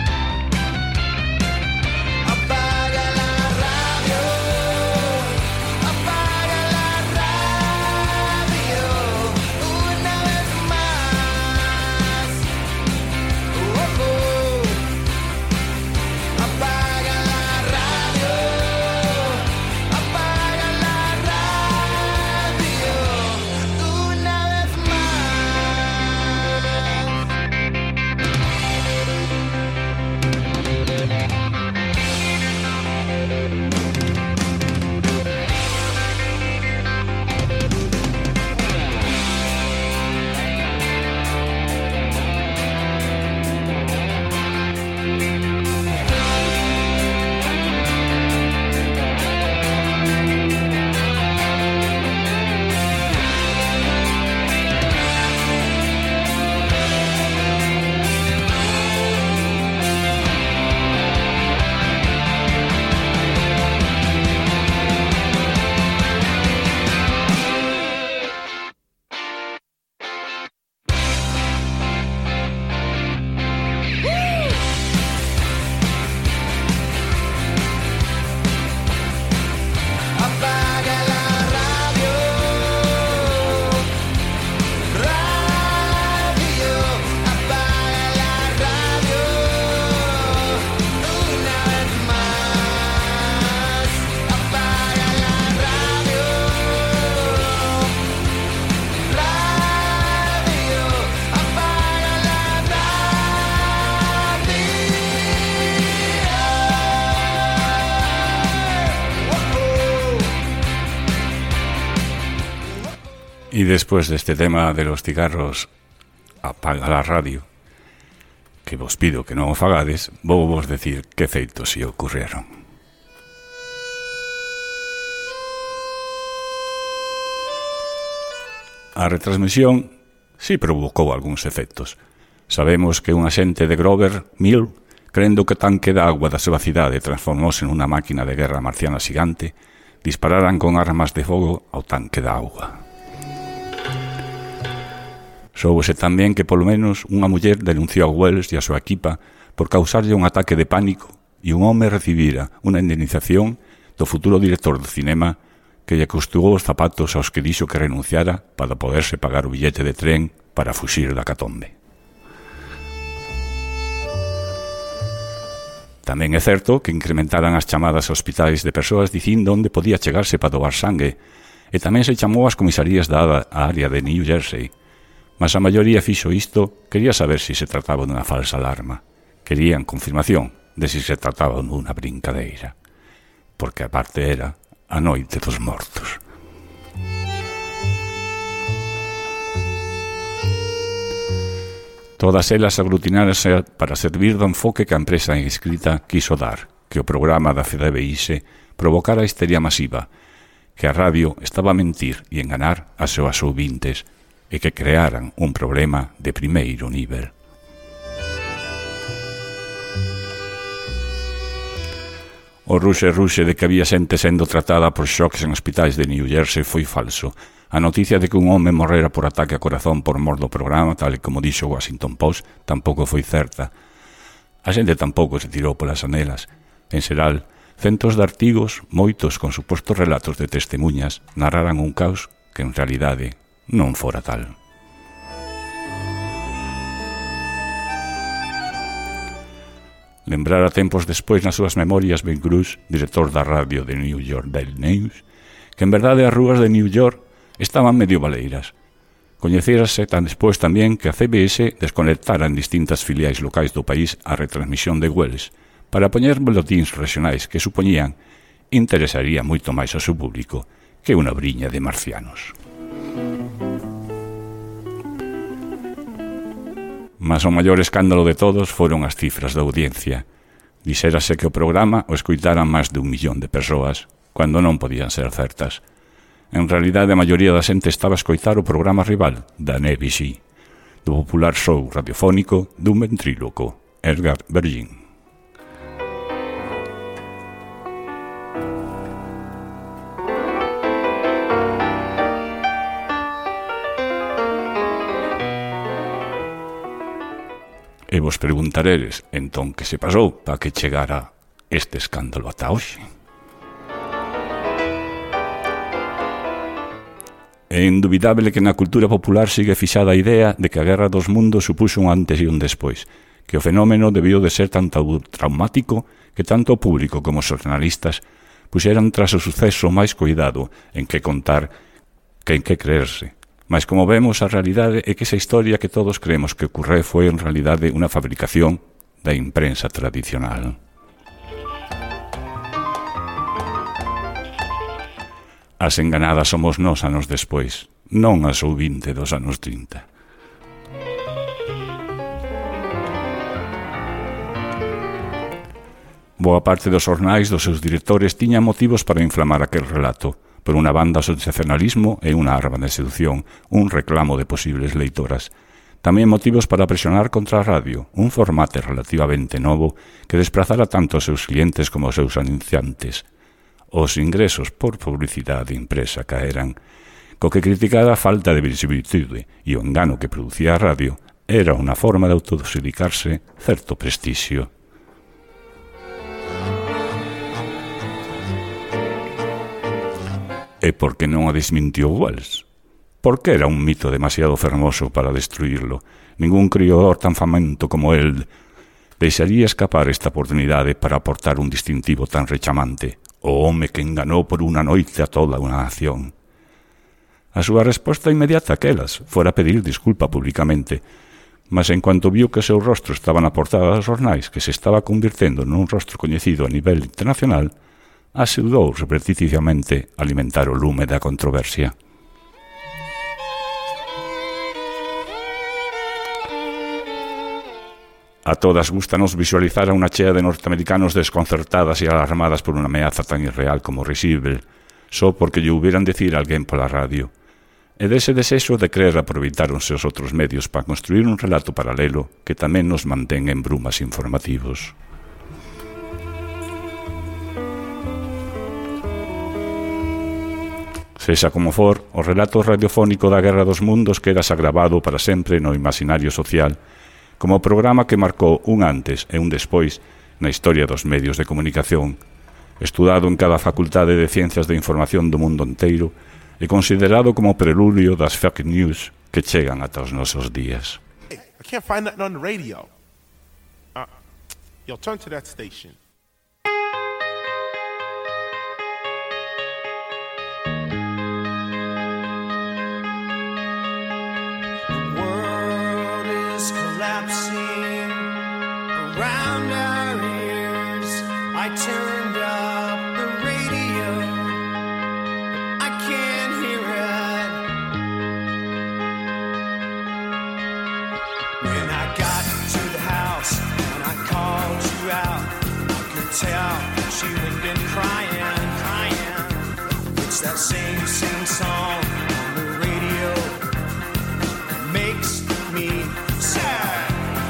Apaga la radio.
Y después de este tema de los cigarros, apaga la radio, que vos pido que non o fagades, vou vos decir que feitos se ocurrieron. A retransmisión si provocou algúns efectos. Sabemos que un axente de Grover Mill, crendo que o tanque de agua da súa cidade transformouse nunha máquina de guerra marciana xigante, dispararan con armas de fogo ao tanque de agua. Soubose tamén que polo menos unha muller denunciou a Wells e a súa equipa por causarlle un ataque de pánico e un home recibira unha indemnización do futuro director do cinema que lle costou os zapatos aos que dixo que renunciara para poderse pagar o billete de tren para fuxir da catombe. Tamén é certo que incrementaran as chamadas a hospitais de persoas dicindo onde podía chegarse para doar sangue, e tamén se chamou as comisarías da área de New Jersey. Mas a maioría fixo isto, quería saber se se trataba dunha falsa alarma. Querían confirmación de se se trataba dunha brincadeira. Porque a parte era a noite dos mortos. Todas elas aglutináronse para servir do enfoque que a empresa inscrita quiso dar, que o programa da CDBIS provocara a histeria masiva, que a radio estaba a mentir e enganar as súas ouvintes e que crearan un problema de primeiro nivel. O ruxe de que había xente sendo tratada por xoques en hospitais de New Jersey foi falso. A noticia de que un home morrera por ataque a corazón por mor do programa, tal e como dixo o Washington Post, tampouco foi certa. A xente tampouco se tirou polas anelas. En xeral, centos de artigos, moitos con supostos relatos de testemunhas, narraran un caos que en realidade non fora tal. Lembrara tempos despois nas súas memorias Ben Cruz, director da radio de New York Daily News, que en verdade as rúas de New York estaban medio baleiras. Coñecérase tan despois tamén que a CBS desconectara en distintas filiais locais do país a retransmisión de Wells para poñer boletíns regionais que supoñían interesaría moito máis ao seu público que unha briña de marcianos. Mas o maior escándalo de todos foron as cifras da audiencia. Dixérase que o programa o escoitaran máis de 1 millón de persoas, cando non podían ser certas. En realidade, a maioría da xente estaba a escoitar o programa rival da NBC, do popular show radiofónico dun ventríloco, Edgar Vergin. E vos preguntaredes, entón, que se pasou para que chegara este escándalo ata hoxe? É indubidable que na cultura popular sigue fixada a idea de que a Guerra dos Mundos supuxo un antes e un despois, que o fenómeno debió de ser tan traumático que tanto o público como os xornalistas puxeran tras o suceso máis cuidado en que contar que en que creerse. Mas como vemos, a realidade é que esa historia que todos creemos que ocurre foi en realidade unha fabricación da imprensa tradicional. As enganadas somos nós anos despois, non as ouvinte dos anos 30. Boa parte dos xornais dos seus directores tiñan motivos para inflamar aquel relato. Por unha banda, o sensacionalismo e unha arma de seducción, un reclamo de posibles leitoras. Tamén motivos para presionar contra a radio, un formato relativamente novo que desprazara tanto os seus clientes como os seus anunciantes. Os ingresos por publicidade impresa caeran, co que criticara a falta de visibilidade e o engano que producía a radio era unha forma de autodosificarse certo prestixio. E por que non a desmintió Wells? Porque era un mito demasiado fermoso para destruirlo. Ningún criador tan famoso como él deixaría escapar esta oportunidade para aportar un distintivo tan rechamante. O home que enganou por unha noite a toda unha nación. A súa resposta inmediata aquelas fora pedir disculpa públicamente, mas en cuanto viu que o seu rostro estaba na portada dos xornais, que se estaba convirtendo nun rostro coñecido a nivel internacional, axudou repeticiamente a alimentar o lume da controversia. A todas gustanos visualizar a unha chea de norteamericanos desconcertadas e alarmadas por unha ameaza tan irreal como risible, só porque lle hubieran decir a alguén pola radio. E dese desexo de querer aproveitáronse os outros medios para construir un relato paralelo que tamén nos mantén en brumas informativos. Sexa como for, o relato radiofónico da Guerra dos Mundos queda sagravado para sempre no imaginario social, como programa que marcou un antes e un despois na historia dos medios de comunicación, estudado en cada facultade de Ciencias de Información do mundo inteiro e considerado como preludio das fake news que chegan ata os nosos días.
Hey, I can't find nothing on the radio. Yo, turn to that station.
The world is collapsing around our ears. I turned up the radio, but I can't hear it. When I got to the house and I called you out, I could tell she had been crying, crying. It's that same song on the radio that makes me sad.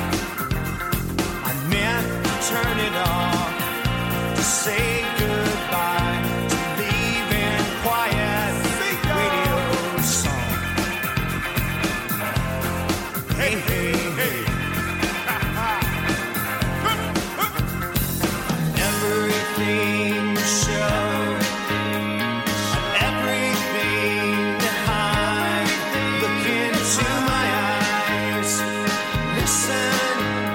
I meant to turn it off to say goodbye to leaving quiet radio song. Hey, hey, hey. Everything to show, everything to hide. Look into my eyes, listen.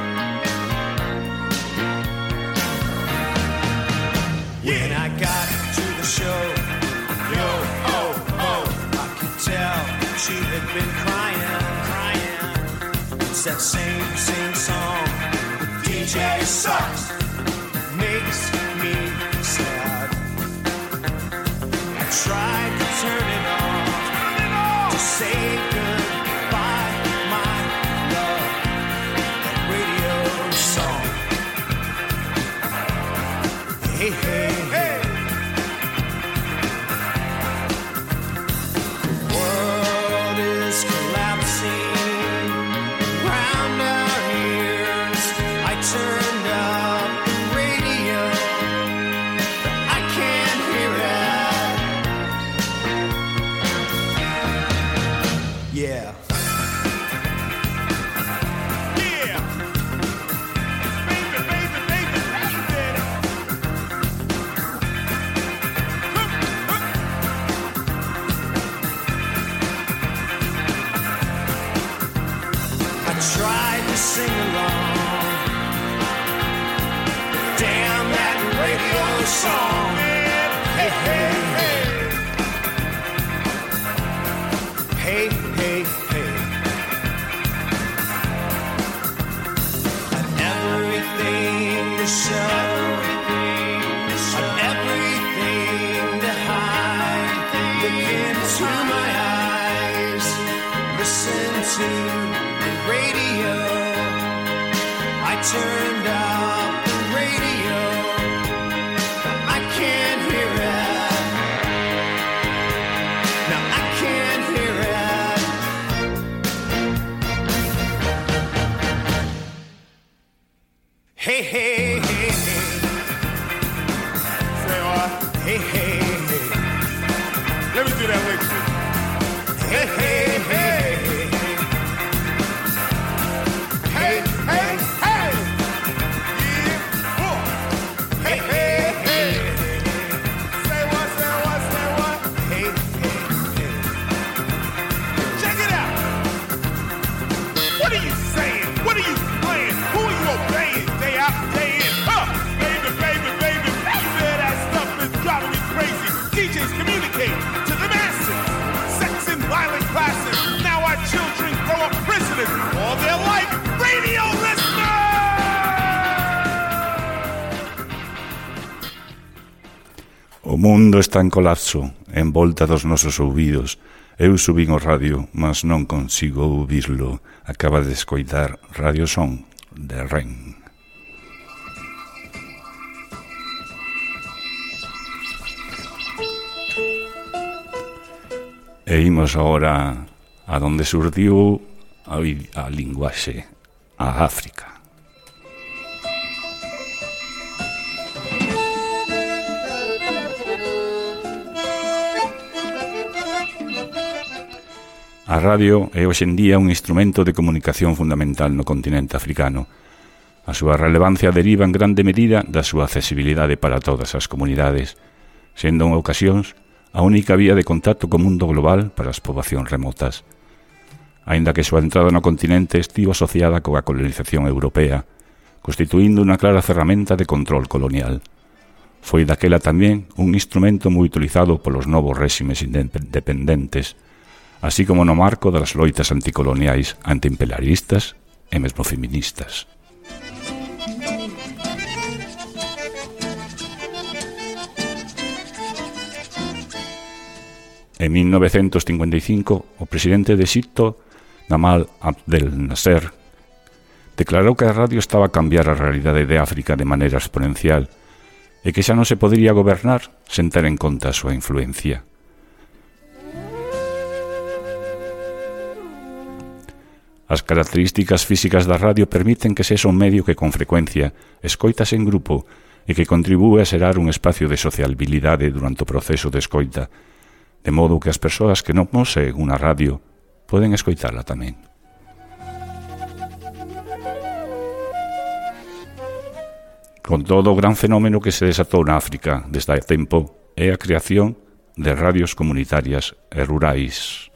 When I got to the show, I could tell she had been crying, crying. It's that same song. The DJ sucks, makes me sad. I tried to turn it off to say goodbye, my love. That radio song. Hey, hey, hey. The world is collapsing around our ears. I turned up the radio, but I can't hear it. Yeah. Yeah. Baby, baby, baby, baby. I tried to sing along. Damn that radio song. Hey, hey, hey. Hey, hey, hey. And everything to show, and everything to hide. Look into my eyes, listen to the radio. I turned up the radio, I can't hear it. No, I can't hear it. Hey, hey, hey, hey. Say what? Hey, hey, hey. Let me do that with you. Hey, hey, hey. Hey, hey, hey. Yeah. Oh. Hey, hey, hey. Say what, say what, say what? Hey, hey, hey. Check it out. What are you saying? What are you playing? Who are you obeying? Day out, day in. Baby, baby, baby. That stuff is driving me crazy. DJs communicate to the masses. Sex and violent classes. Now our children grow up prisoners all their life. Radio listeners!
O mundo está en colapso, en volta dos nosos ouvidos. Eu subín o radio, mas non consigo ouvirlo. Acaba de escoitar Radio Son de Ren. E imos agora a donde surdiu a linguaxe, a África. A radio é hoxe en día un instrumento de comunicación fundamental no continente africano. A súa relevancia deriva en grande medida da súa accesibilidade para todas as comunidades, sendo en ocasións a única vía de contacto co mundo global para as poboacións remotas. aínda que súa entrada no continente estivo asociada coa colonización europea, constituindo unha clara ferramenta de control colonial. Foi daquela tamén un instrumento moi utilizado polos novos réximes independentes, así como no marco das loitas anticoloniais, antiimperialistas e mesmo feministas. En 1955, o presidente de Egipto, Gamal Abdel Nasser, declarou que a radio estaba a cambiar a realidade de África de maneira exponencial e que xa non se podería gobernar sen ter en conta a súa influencia. As características físicas da radio permiten que sexa un medio que con frecuencia escoitas en grupo e que contribúe a xerar un espacio de sociabilidade durante o proceso de escoita, de modo que as persoas que non poseen unha radio poden escoitala tamén. Con todo o gran fenómeno que se desatou na África desde hai tempo é a creación de radios comunitarias e rurais.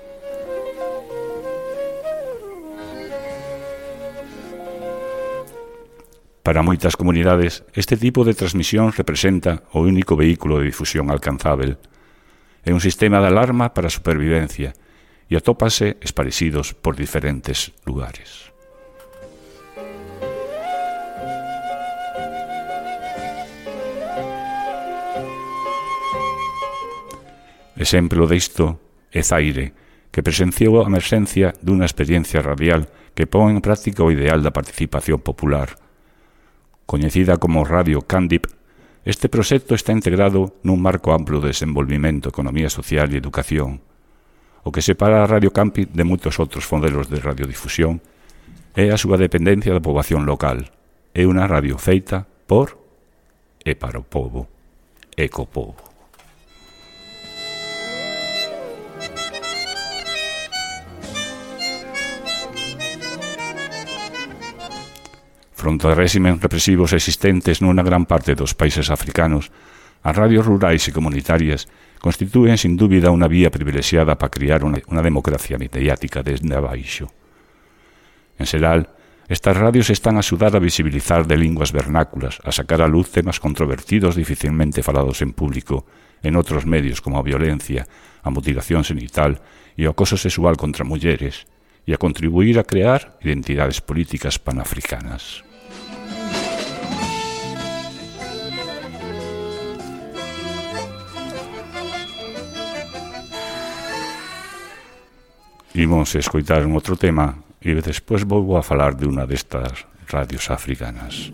Para moitas comunidades, este tipo de transmisión representa o único vehículo de difusión alcanzável. É un sistema de alarma para a supervivencia e atópase esparecidos por diferentes lugares. Exemplo disto é Zaire, que presenciou a emerxencia dunha experiencia radial que pon en práctica o ideal da participación popular. Coñecida como Radio Candip, este proxecto está integrado nun marco amplo de desenvolvimento, economía social e educación. O que separa a Radio Candip de moitos outros modelos de radiodifusión é a súa dependencia da poboación local. É unha radio feita por e para o pobo, e co pobo. Fronte a réximes represivos existentes nunha gran parte dos países africanos, as radios rurais e comunitarias constitúen sin dúbida unha vía privilexiada para criar unha democracia mediática desde abaixo. En xeral, estas radios están a axudar a visibilizar de linguas vernáculas, a sacar a luz temas controvertidos dificilmente falados en público, en outros medios como a violencia, a mutilación xenital e o acoso sexual contra mulleres, e a contribuir a crear identidades políticas panafricanas. Imos escoitar un outro tema e despois vou a falar de unha destas radios africanas.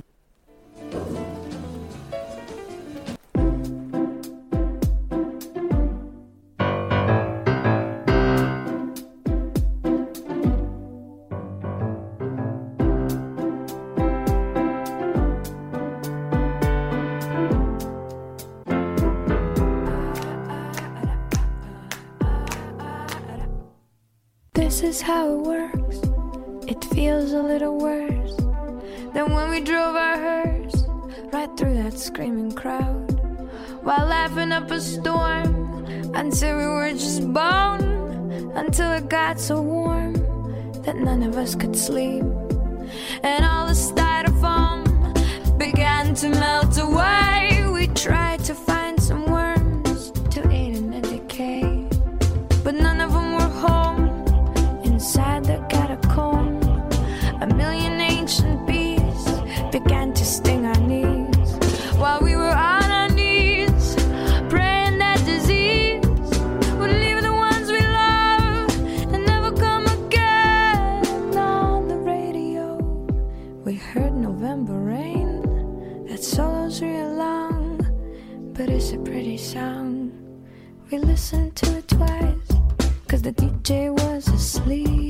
This is how it works. It feels a little worse than when we drove our hearse right through that screaming crowd while laughing up a storm until we were just bone, until it got so warm that none of us could sleep, and all the styrofoam began to melt away. We tried to find some worms to eat in the decay, but none of them were home. Inside the catacomb, a million ancient bees began to sting our knees while we were on our knees, praying that disease would leave the ones we love and never come again. On the radio, we heard November rain. That solo's real long, but it's a pretty song. We listened to it twice, 'cause the DJ was asleep.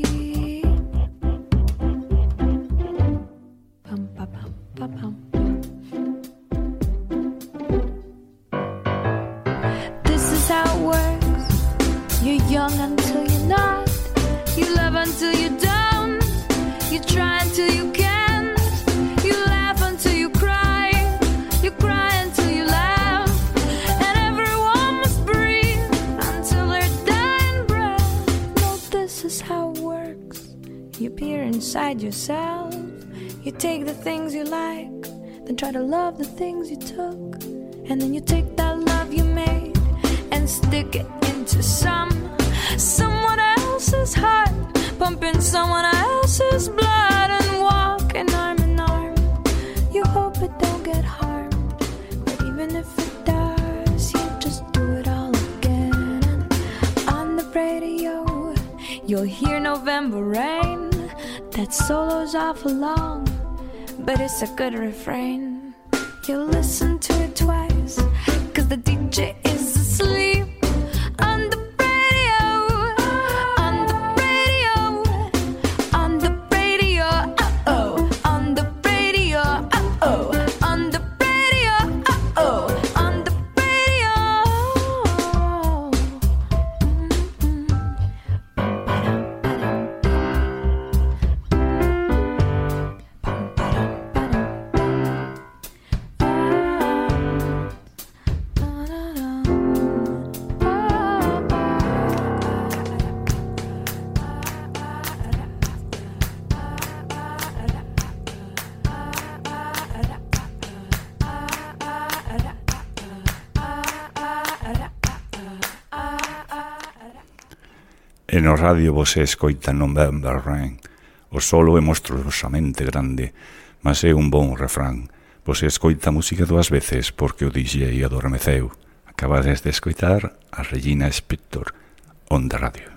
Bum, ba, bum, ba, bum. This is how it works. You're young until you're not. You love until you don't. You try until you can't. You laugh until you cry. You cry until you laugh. And everyone must breathe until they're dying breath. No, this is how it works. You peer inside yourself. You take the things you like, then try to love the things you took. And then you take that love you made and stick it into someone else's heart, pumping someone else's blood, and walking arm in arm. You hope it don't get harmed, but even if it does, you just do it all again. And on the radio, you'll hear November Rain. That solo's awful long, but it's a good refrain. You'll listen to it twice, 'cause the DJ is asleep. On the radio, on the radio, on the radio, uh-oh, on the radio, uh-oh, on the radio, uh-oh, on the radio.
E no radio você escoita November Rain. O solo é monstruosamente grande, mas é un bon refrán. Você escoita música 2 veces porque o DJ adormeceu. Acabades de escoitar a Regina Spektor, Onda Radio.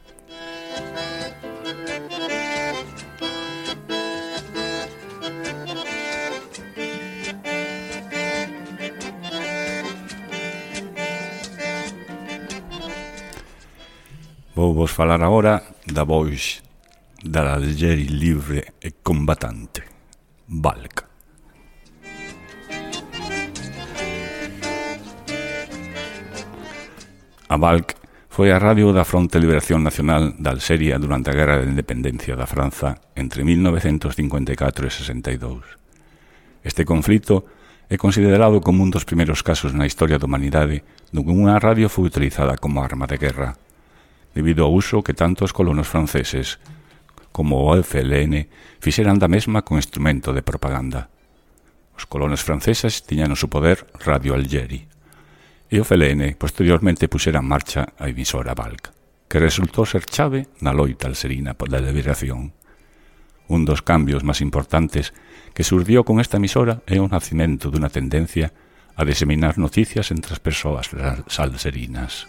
Vou vos falar agora da voz da Algérie livre e combatante, Balk. A Balk foi a radio da Fronte de Liberación Nacional da Alxeria durante a Guerra de Independencia da Franza entre 1954 e 62. Este conflito é considerado como un dos primeiros casos na historia da humanidade onde unha radio foi utilizada como arma de guerra, debido ao uso que tanto os colonos franceses como o FLN fixeran da mesma con instrumento de propaganda. Os colonos franceses tiñan o seu poder Radio Algérie, e o FLN posteriormente puxera en marcha a emisora Balk, que resultou ser chave na loita alxerina pola liberación. Un dos cambios máis importantes que surdiu con esta emisora é o nacimento dunha tendencia a diseminar noticias entre as persoas alxerinas.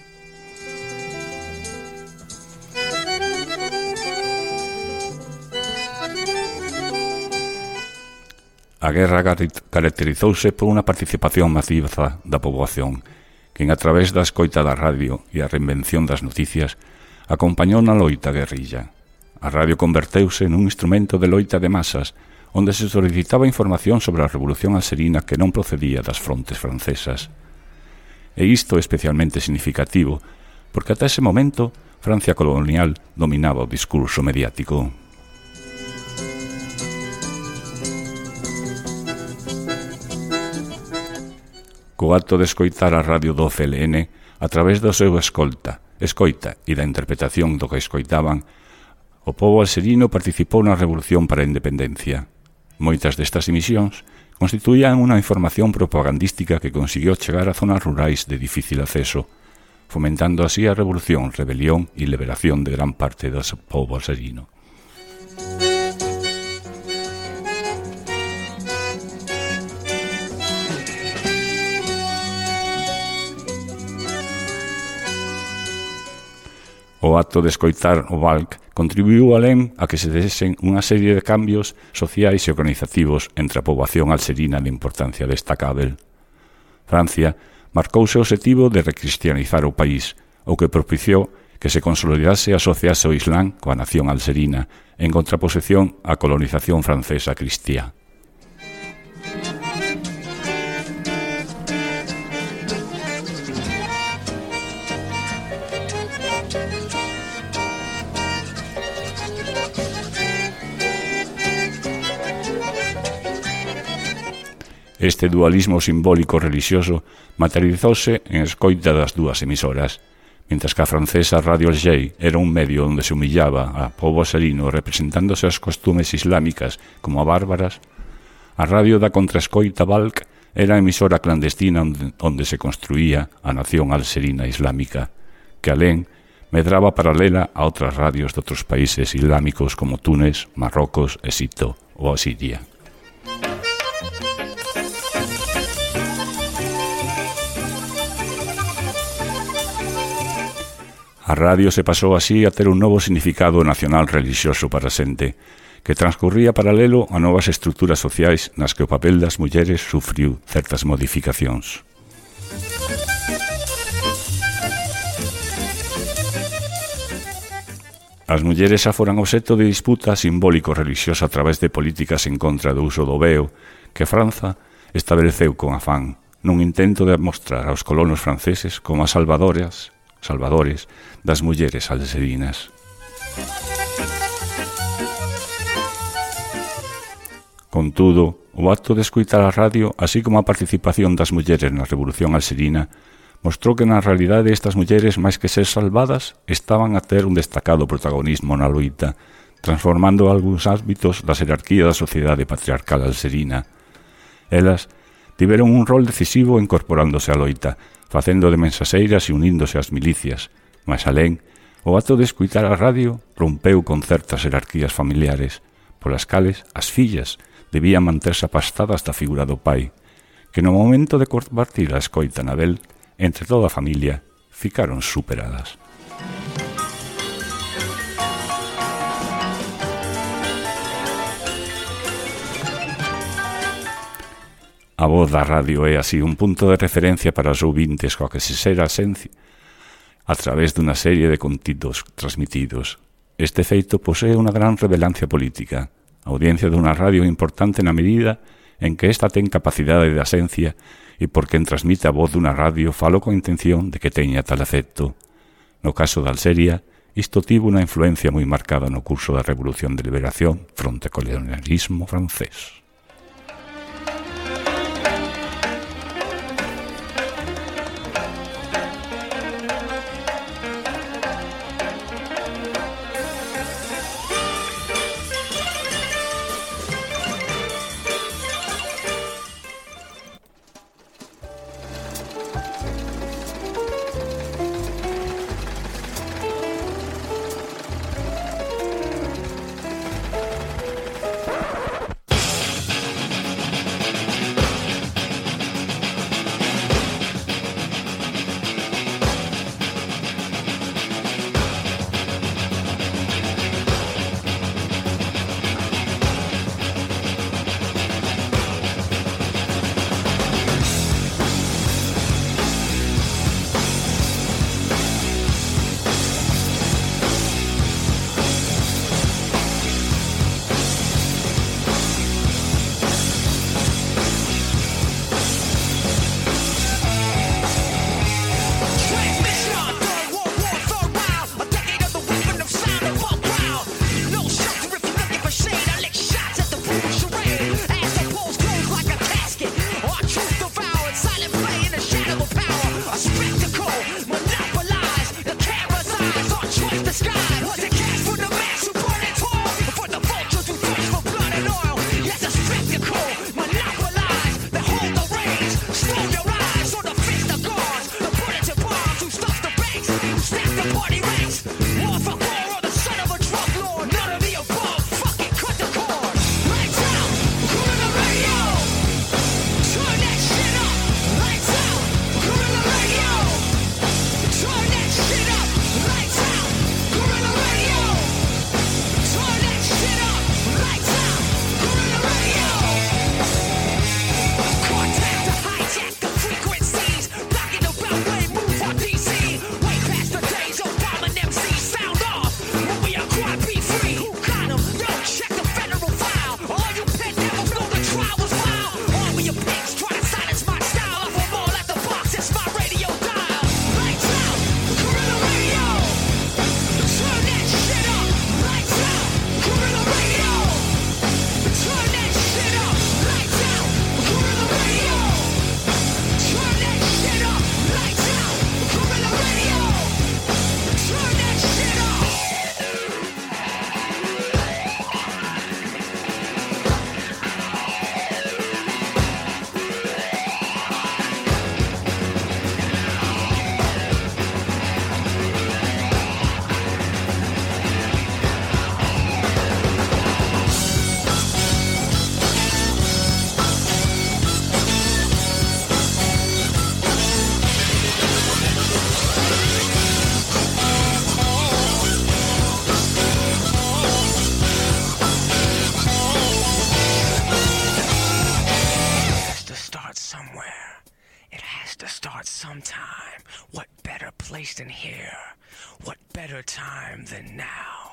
A guerra caracterizouse por unha participación masiva da poboación, quen a través da escoita da radio e a reinvención das noticias acompañou na loita guerrilla. A radio converteuse nun instrumento de loita de masas, onde se solicitaba información sobre a revolución alxerina que non procedía das frontes francesas. E isto é especialmente significativo, porque ata ese momento Francia colonial dominaba o discurso mediático. Co acto de escoitar a radio do FLN, a través do seu escoita e da interpretación do que escoitaban, o pobo alxerino participou na revolución para a independencia. Moitas destas emisións constituían unha información propagandística que conseguiu chegar a zonas rurais de difícil acceso, fomentando así a revolución, rebelión e liberación de gran parte do pobo alxerino. O acto de escoitar o Balk contribuiu alén a que se desen unha serie de cambios sociais e organizativos entre a poboación alxerina de importancia destacável. Francia marcouse o objetivo de recristianizar o país, o que propiciou que se consolidase e asociase o Islán coa nación alxerina en contraposición á colonización francesa cristiá. Este dualismo simbólico religioso materializouse en escoita das dúas emisoras, Mientras que a francesa Radio Alger era un medio onde se humillaba a pobo alxerino representándose as costumes islámicas como bárbaras, a radio da contraescoita Balk era a emisora clandestina onde se construía a nación alxerina islámica, que alén medraba paralela a outras radios de outros países islámicos como Túnez, Marrocos, Egipto ou Siria. A radio se pasou así a ter un novo significado nacional relixioso para xente, que transcurría paralelo a novas estruturas sociais nas que o papel das mulleres sufriu certas modificacións. As mulleres xa foran obxecto de disputa simbólico-relixiosa a través de políticas en contra do uso do veo que Franza estableceu con afán nun intento de mostrar aos colonos franceses como as salvadores das mulleres alxerinas. Contudo, o acto de escoitar a radio, así como a participación das mulleres na Revolución Alxerina, mostrou que na realidade estas mulleres, máis que ser salvadas, estaban a ter un destacado protagonismo na loita, transformando algúns ámbitos da xerarquía da sociedade patriarcal alxerina. Elas tiveron un rol decisivo incorporándose á loita, facendo de mensaxeiras e uníndose ás milicias, mas alén, o acto de escoitar a radio rompeu con certas jerarquías familiares, polas cales as fillas debían manterse apastadas da figura do pai, que no momento de compartir a escoita nabel, entre toda a familia, ficaron superadas. A voz da radio é así un punto de referencia para os ouvintes coa que se xera a xencia a través dunha serie de contidos transmitidos. Este feito posee unha gran relevancia política. A audiencia dunha radio é importante na medida en que esta ten capacidade de axencia e por quen transmite a voz dunha radio falo con intención de que teña tal efecto. No caso da Alxeria, isto tivo unha influencia moi marcada no curso da Revolución de Liberación fronte ao colonialismo francés.
placed in here. What better time than now?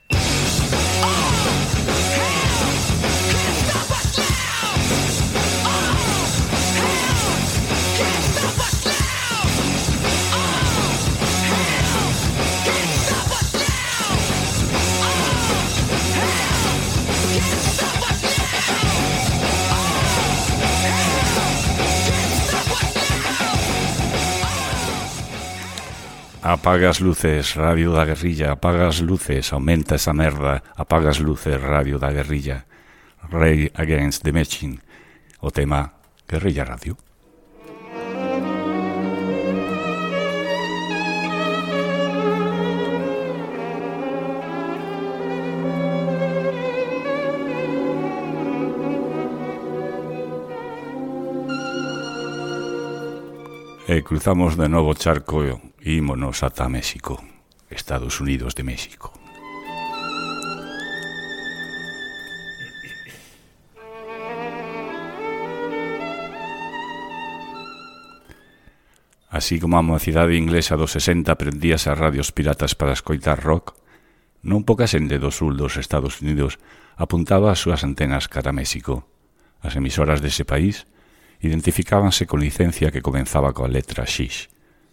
Apaga as luces, Radio da Guerrilla. Apaga as luces, aumenta esa merda. Apaga as luces, Radio da Guerrilla. Rage Against the Machine. O tema Guerrilla Radio. E cruzamos de novo charco e ímonos ata México, Estados Unidos de México. Así como a mocidade inglesa dos 60 aprendíase as radios piratas para escoitar rock, non pouca xente do sul dos Estados Unidos apuntaba as súas antenas cara a México. As emisoras dese país identificábanse con licencia que comenzaba coa letra X.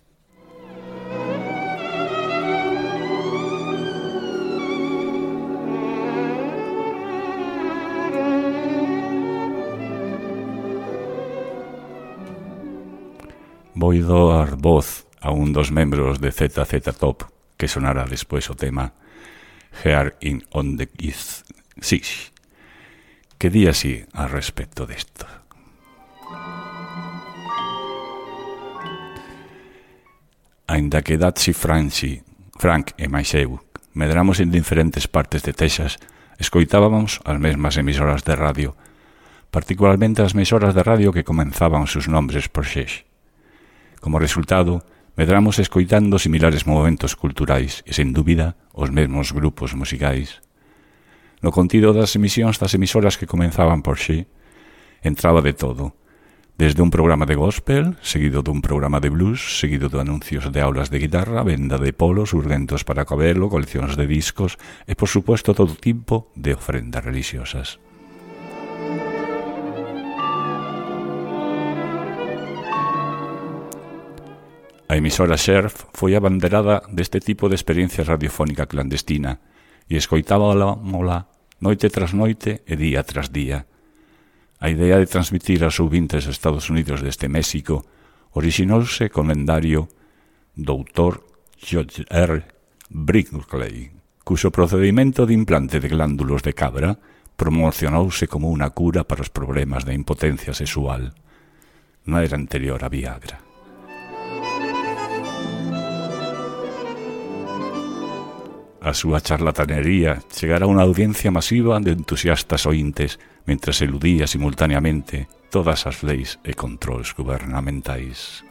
Vou dar voz a un dos membros de ZZ Top que sonará despois o tema Here in on the East Six, que di así al respecto desto. Ainda que Datsy Frank e máis eu medramos en diferentes partes de Texas, escoitábamos as mesmas emisoras de radio, particularmente as emisoras de radio que comenzaban os seus nombres por X. Como resultado, medramos escoitando similares movementos culturais e, sen dúbida, os mesmos grupos musicais. No contido das emisións das emisoras que comenzaban por X, entraba de todo, desde un programa de gospel, seguido dun programa de blues, seguido de anuncios de aulas de guitarra, venda de polos, urgentos para cabelo, coleccións de discos e, por supuesto, todo tipo de ofrendas religiosas. A emisora Sheriff foi abanderada deste tipo de experiencia radiofónica clandestina e escoitábala noite tras noite e día tras día. A idea de transmitir aos ouvintes dos Estados Unidos deste México orixinouse con o lendario Dr. George R. Brinkley, cuxo procedimento de implante de glándulos de cabra promocionouse como unha cura para os problemas de impotencia sexual. Non era anterior a Viagra. A súa charlatanería chegara a unha audiencia masiva de entusiastas ointes mentre eludía simultaneamente todas as leis e controls gubernamentais.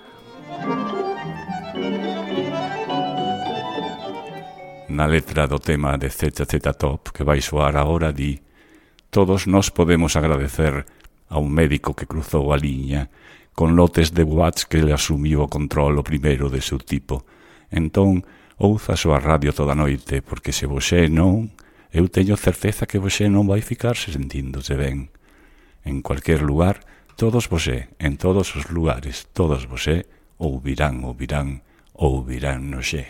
Na letra do tema de ZZ Top que vai soar agora di: todos nós podemos agradecer a un médico que cruzou a liña con lotes de watts que le asumiu o control o primeiro de seu tipo. Entón, ouza a súa radio toda noite, porque se vosé non, eu teño certeza que vosé non vai ficarse sentíndose ben. En cualquier lugar, todos vosé, en todos os lugares, todos vosé, ouvirán no xe.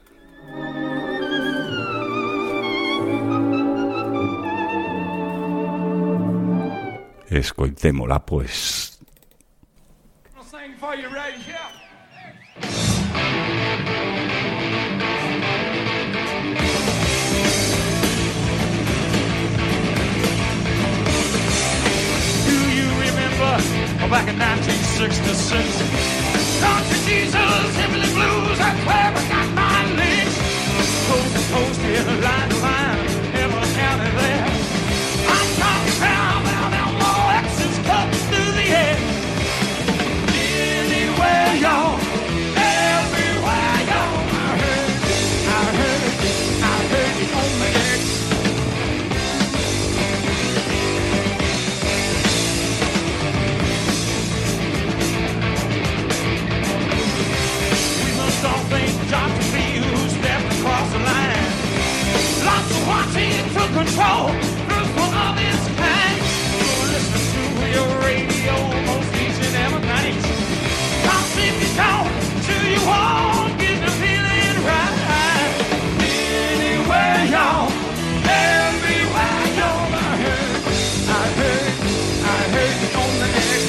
Escoitémola, pues.
I'll sing for you right here. Back in 1966, Country Jesus, Heavenly Blues, that's where I got my links. Coast to coast, here, line to line, every county there. I'm talking down them low X's cut through the air. Anywhere, y'all, everywhere, y'all. I heard you on the X. Don't control. First one of its kind. So listen to your radio almost each and every night. I'll sleep you down till you all get the feeling right. Anywhere, y'all, everywhere, y'all. I heard you on the air.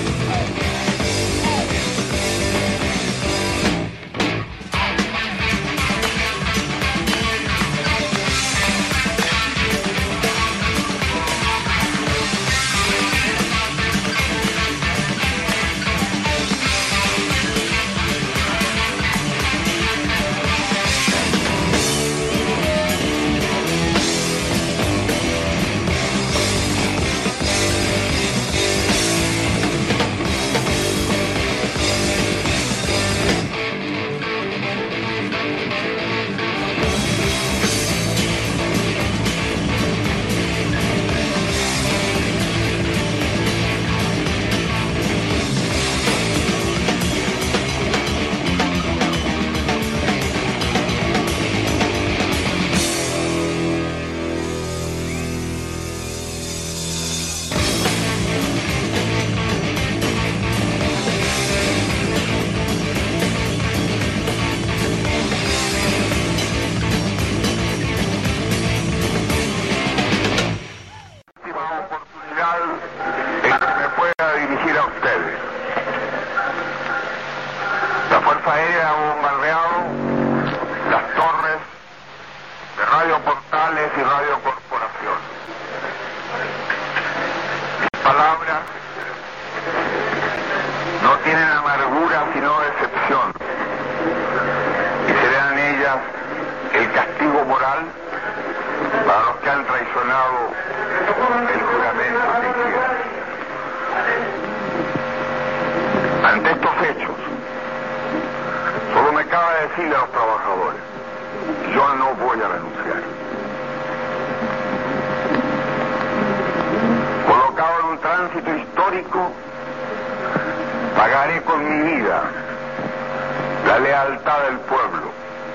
Ante estos hechos, solo me cabe decirle a los trabajadores, yo no voy a renunciar. Colocado en un tránsito histórico, pagaré con mi vida la lealtad del pueblo.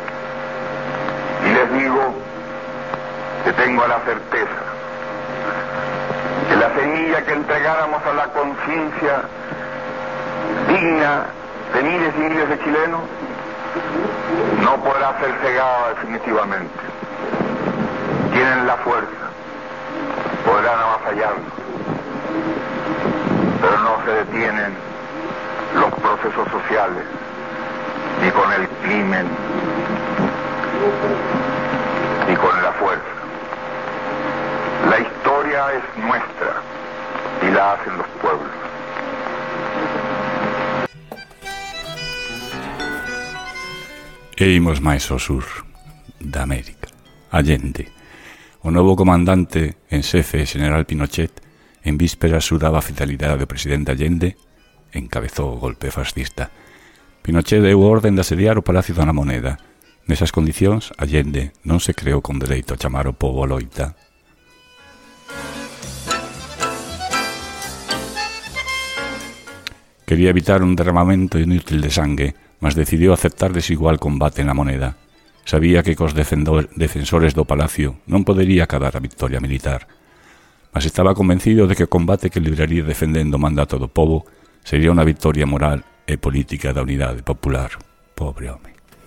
Y les digo que tengo la certeza que la semilla que entregáramos a la conciencia digna de miles y miles de chilenos no podrá ser cegada definitivamente. Tienen la fuerza, podrán avasallarnos, pero no se detienen los procesos sociales ni con el crimen ni con la fuerza. La historia es nuestra y la hacen los pueblos.
E imos máis ao sur da América. Allende, o novo comandante en xefe, General Pinochet, en vísperas xuraba a fidelidade do presidente Allende, encabezou o golpe fascista. Pinochet deu orden de asediar o Palacio da Moneda. Nesas condicións, Allende non se creou con dereito a chamar o pobo a loita. Quería evitar un derramamento inútil de sangue, mas decidiu aceptar desigual combate na Moneda. Sabía que cos defensores do Palacio non podería acadar a victoria militar, mas estaba convencido de que o combate que libraría defendendo o mandato do pobo sería unha victoria moral e política da unidade popular. Pobre home.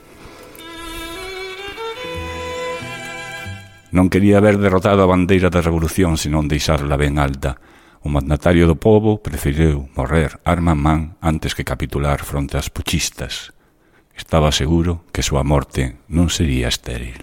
Non quería ver derrotado a bandeira da revolución, senón deixarla ben alta. O mandatario do pobo preferiu morrer arma en man antes que capitular fronte ás puchistas. Estaba seguro que súa morte non sería estéril.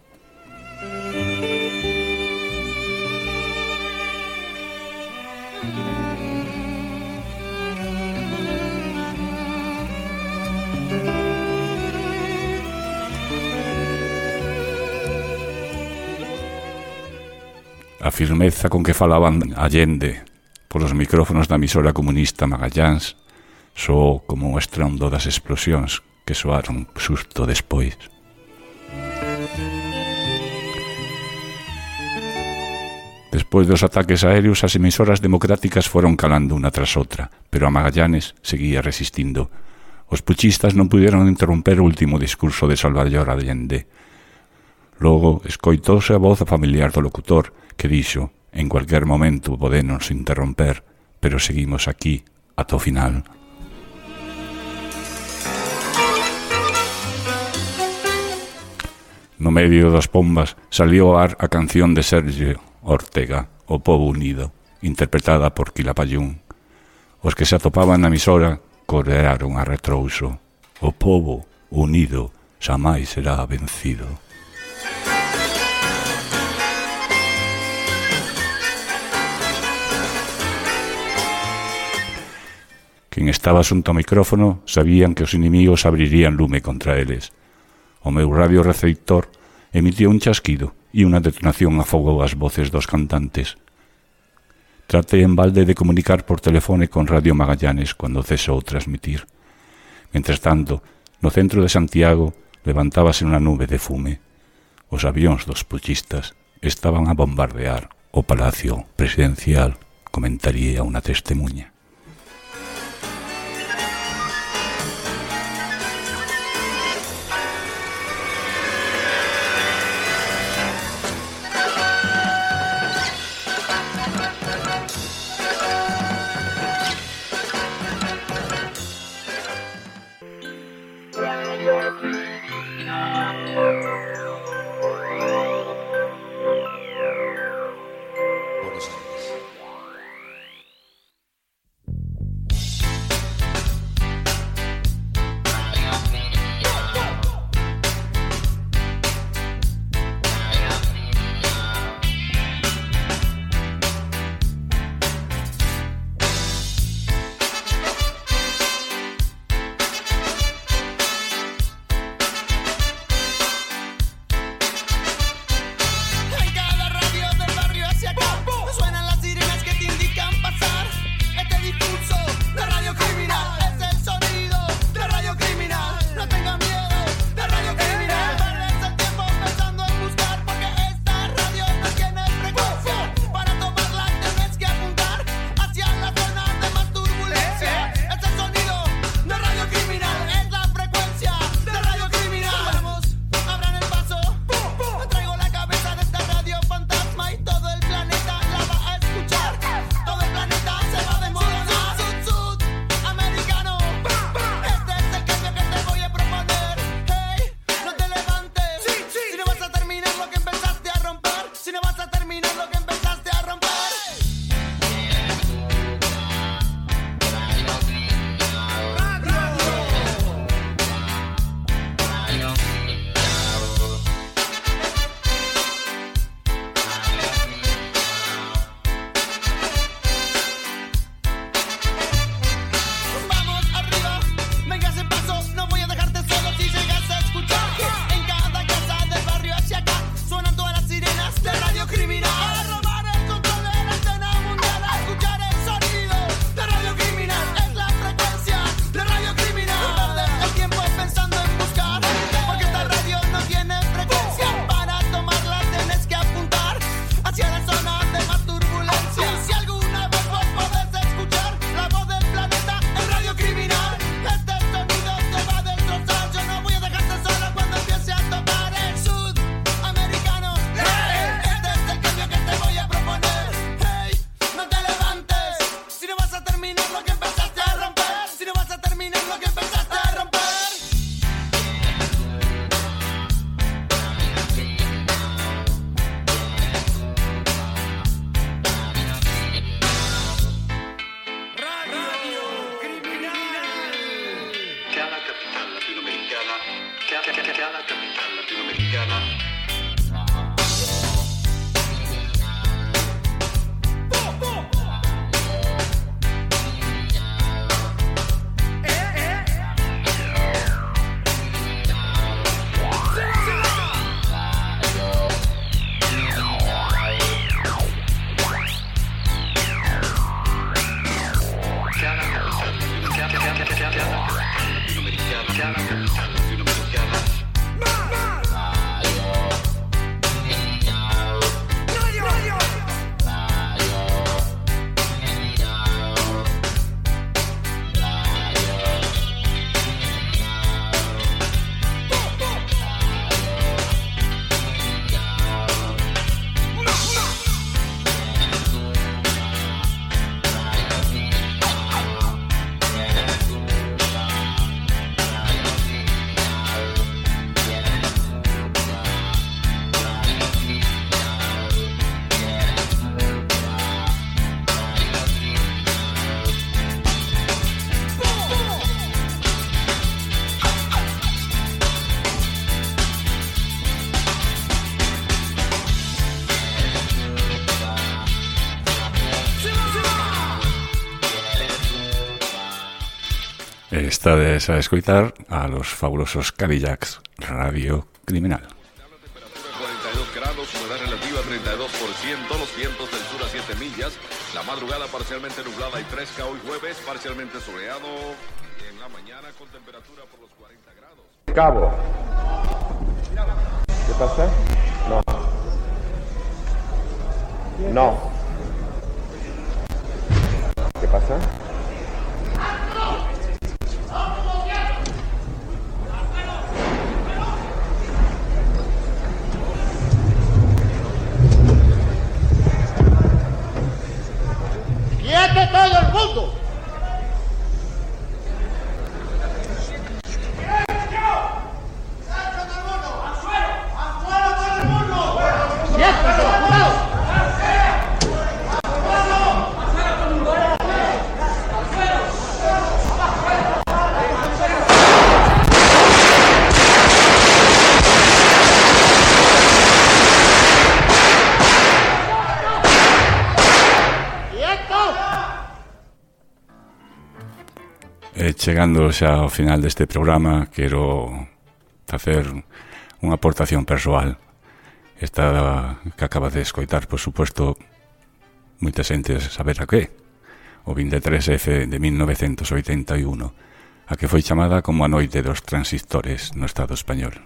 A firmeza con que falaban Allende polos micrófonos da emisora comunista Magallanes soou como un estrondo das explosións que soaron xusto despois. Despois dos ataques aéreos, as emisoras democráticas foron calando unha tras outra, pero a Magallanes seguía resistindo. Os puchistas non puderon interromper o último discurso de Salvador Allende. Logo, escoitouse a voz familiar do locutor, que dixo: en cualquier momento podenos interromper, pero seguimos aquí ata o final. No medio das pombas salió ao ar a canción de Sergio Ortega, O Pobo Unido, interpretada por Quilapayún. Os que se atopaban na emisora corearon a retrouso: O pobo unido xamais será vencido. Quen estaba xunto ao micrófono sabían que os inimigos abrirían lume contra eles. O meu radio receptor emitiu un chasquido e unha detonación afogou as voces dos cantantes. Tratei en balde de comunicar por telefone con Radio Magallanes cando cesou transmitir. Mentres tanto, no centro de Santiago levantábase unha nube de fume. Os avións dos puchistas estaban a bombardear o Palacio Presidencial, comentaría unha testemunha. Estades a escoitar a los fabulosos Cadillacs, Radio Criminal.
42 grados, humedad relativa 32%, los vientos del sur a 7 millas, la madrugada parcialmente nublada y fresca, hoy jueves parcialmente soleado, en la mañana con temperatura por los 40 grados.
Cabo. ¿Qué pasa? No. No. ¿Qué pasa?
¡Quiete todo el mundo!
Chegando xa ao final deste programa, quero facer unha aportación persoal. Esta que acaba de escoitar, por suposto, moita xente saber a que, o 23F de 1981, a que foi chamada como a noite dos transistores no Estado español.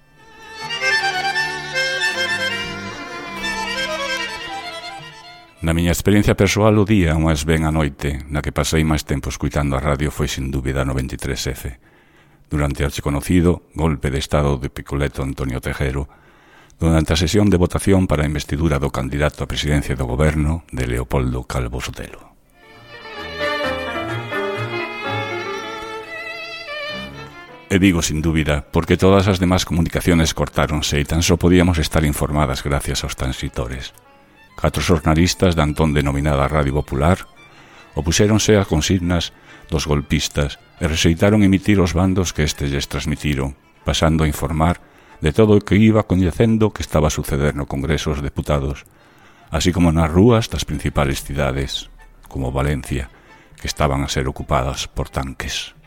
Na miña experiencia persoal, o día, máis ben a noite, na que pasei máis tempo escuitando a radio foi sin dúbida 93F. Durante o archiconocido golpe de estado de Picoleto Antonio Tejero, durante a sesión de votación para a investidura do candidato á presidencia do goberno de Leopoldo Calvo Sotelo. E digo sin dúbida, porque todas as demás comunicaciones cortáronse e tan só podíamos estar informadas gracias aos transitores. 4 xornalistas da entón denominada Radio Popular opuxéronse a consignas dos golpistas e rexeitaron emitir os bandos que estes lles transmitiron, pasando a informar de todo o que iba coñecendo que estaba a suceder no Congreso dos Deputados, así como nas rúas das principales cidades, como Valencia, que estaban a ser ocupadas por tanques.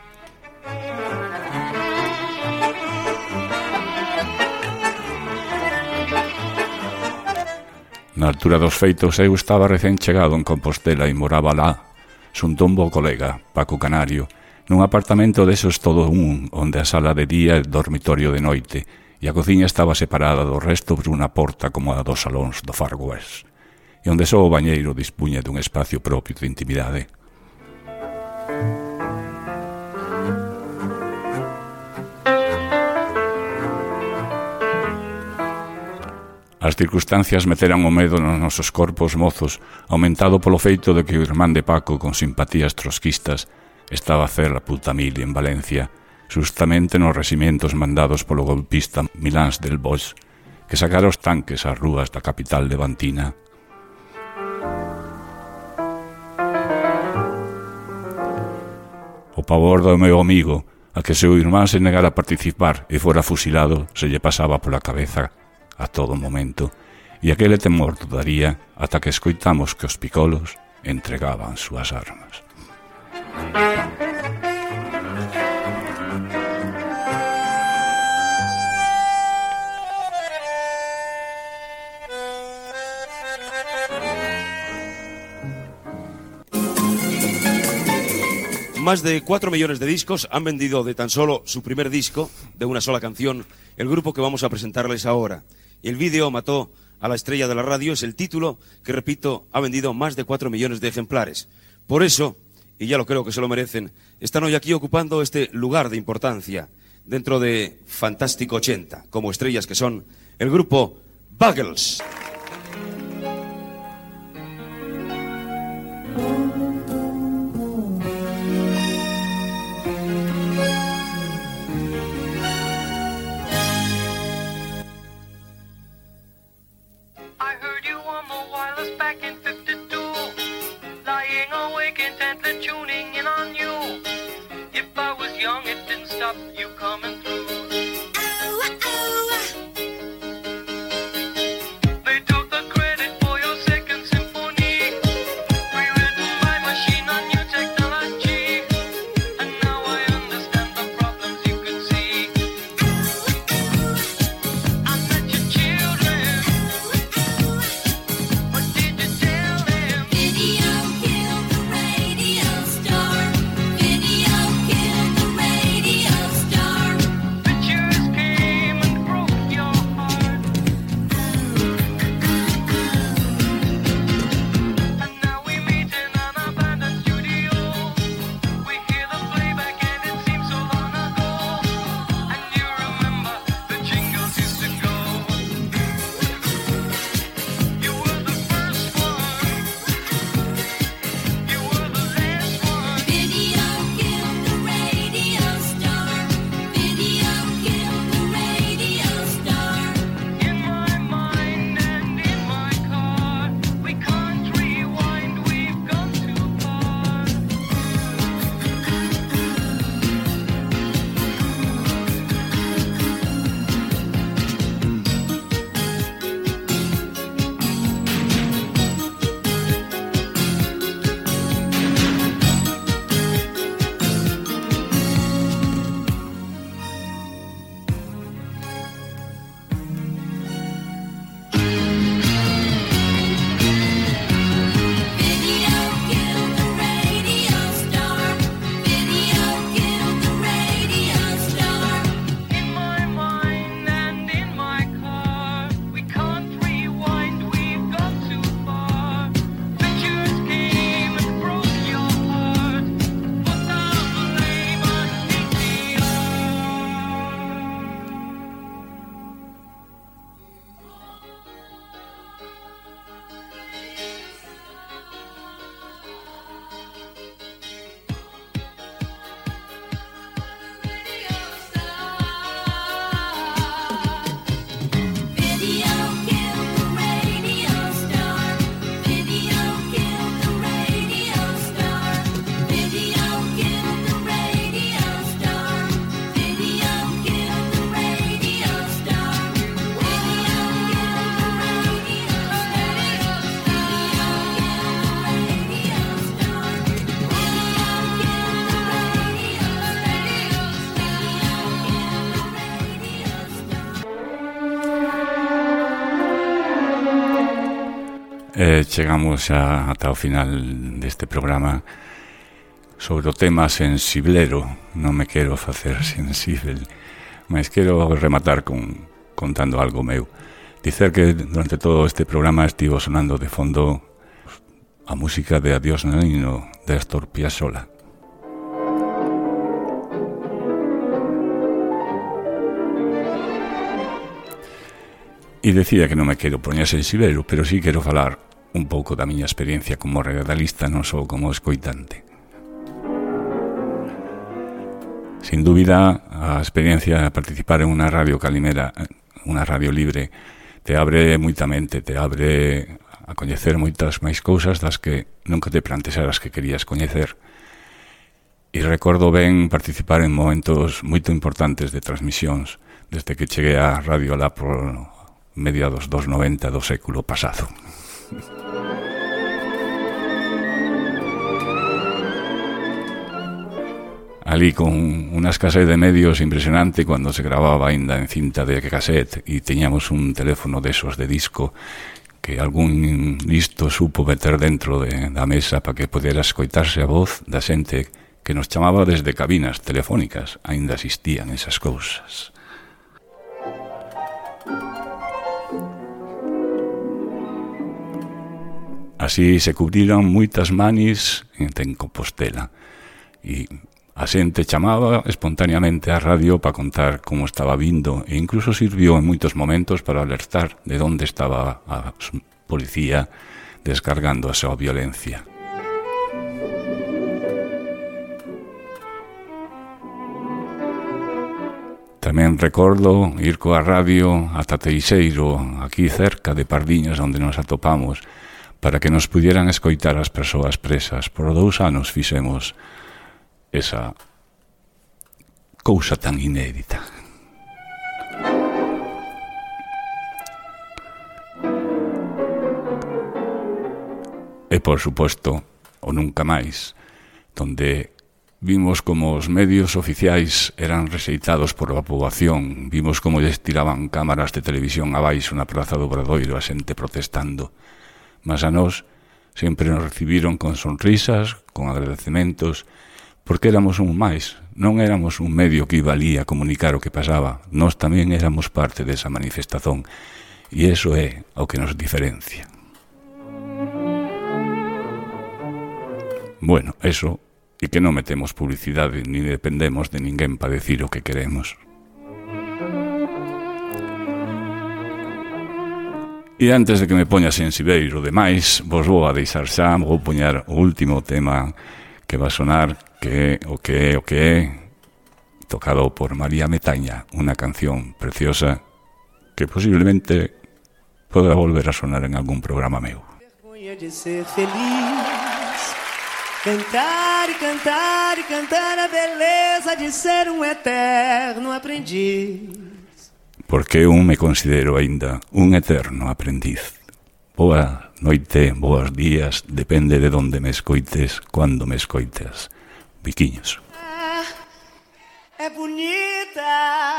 Na altura dos feitos, eu estaba recén chegado en Compostela e moraba lá, xunto a un bo colega, Paco Canario, nun apartamento desos todo un, onde a sala de día e o dormitorio de noite, e a cociña estaba separada do resto por unha porta como a dos salóns do Far West, e onde só o bañeiro dispunha dun espacio propio de intimidade. As circunstancias meteran o medo nos nosos corpos mozos, aumentado polo feito de que o irmán de Paco, con simpatías trotskistas, estaba a hacer a puta mili en Valencia, justamente nos reximientos mandados polo golpista Milans del Bosch, que sacara os tanques ás rúas da capital levantina. O pavor do meu amigo, a que seu irmán se negara a participar e fora fusilado, se lle pasaba pola cabeza a todo momento, e aquele temor dudaría ata que escoitamos que os picolos entregaban súas armas.
Más de 4 millones de discos han vendido de tan solo su primer disco, de una sola canción, el grupo que vamos a presentarles ahora. El vídeo Mató a la estrella de la radio es el título que, repito, ha vendido más de 4 millones de ejemplares. Por eso, y ya lo creo que se lo merecen, están hoy aquí ocupando este lugar de importancia, dentro de Fantástico 80, como estrellas que son el grupo Buggles.
Rewritten by machine on new technology, and now I
chegamos xa ata o final deste programa sobre o tema sensiblero. Non me quero facer sensível, mas quero rematar contando algo meu. Dicer que durante todo este programa estivo sonando de fondo a música de Adiós Nanino de Astor Piazzolla. E decía que non me quero poñer sensibero, pero sí quero falar un pouco da miña experiencia como radialista, non só como escoitante. Sin dúbida, a experiencia de participar en unha radio calimera, unha radio libre, te abre moita mente, te abre a coñecer moitas máis cousas das que nunca te plantearas que querías coñecer. E recordo ben participar en momentos moito importantes de transmisións, desde que cheguei á radio lá por mediados dos 90 do século pasado. Ali con unha escasez de medios impresionante, cuando se grababa ainda en cinta de cassette e teñamos un teléfono desos de disco que algún listo supo meter dentro da mesa para que pudera escoitarse a voz da xente que nos chamaba desde cabinas telefónicas. Ainda existían esas cousas. Así se cubriron moitas manis en Compostela e a xente chamaba espontaneamente á radio para contar como estaba vindo e incluso sirvió en moitos momentos para alertar de onde estaba a policía descargando a súa violencia. Tamén recordo ir coa radio ata Teixeiro, aquí cerca de Pardiñas, onde nos atopamos, para que nos pudieran escoitar as persoas presas. Por 2 anos fixemos esa cousa tan inédita. E, por suposto, o Nunca Máis, donde vimos como os medios oficiais eran rexeitados por a poboación, vimos como lles tiraban cámaras de televisión abaixo na Praza do Obradoiro, a xente protestando. Mas a nós sempre nos recibiron con sonrisas, con agradecementos, porque éramos un máis, non éramos un medio que iba ali a comunicar o que pasaba, nós tamén éramos parte desa manifestación, e iso é o que nos diferencia. Bueno, eso, e que non metemos publicidade ni dependemos de ninguén para decir o que queremos. E antes de que me poña sensibeiro demais, vos vou a deixar xa, vou poñar o último tema que va a sonar, que é o que é, tocado por María Metaña, unha canción preciosa que posiblemente poderá volver a sonar en algún programa meu.
Vergonha de ser feliz, cantar e cantar e cantar a beleza de ser um eterno aprendiz.
Porque eu me considero aínda un eterno aprendiz. Boa noite, boas días, depende de onde me escoites, cando me escoites. Biquiños.
É bonita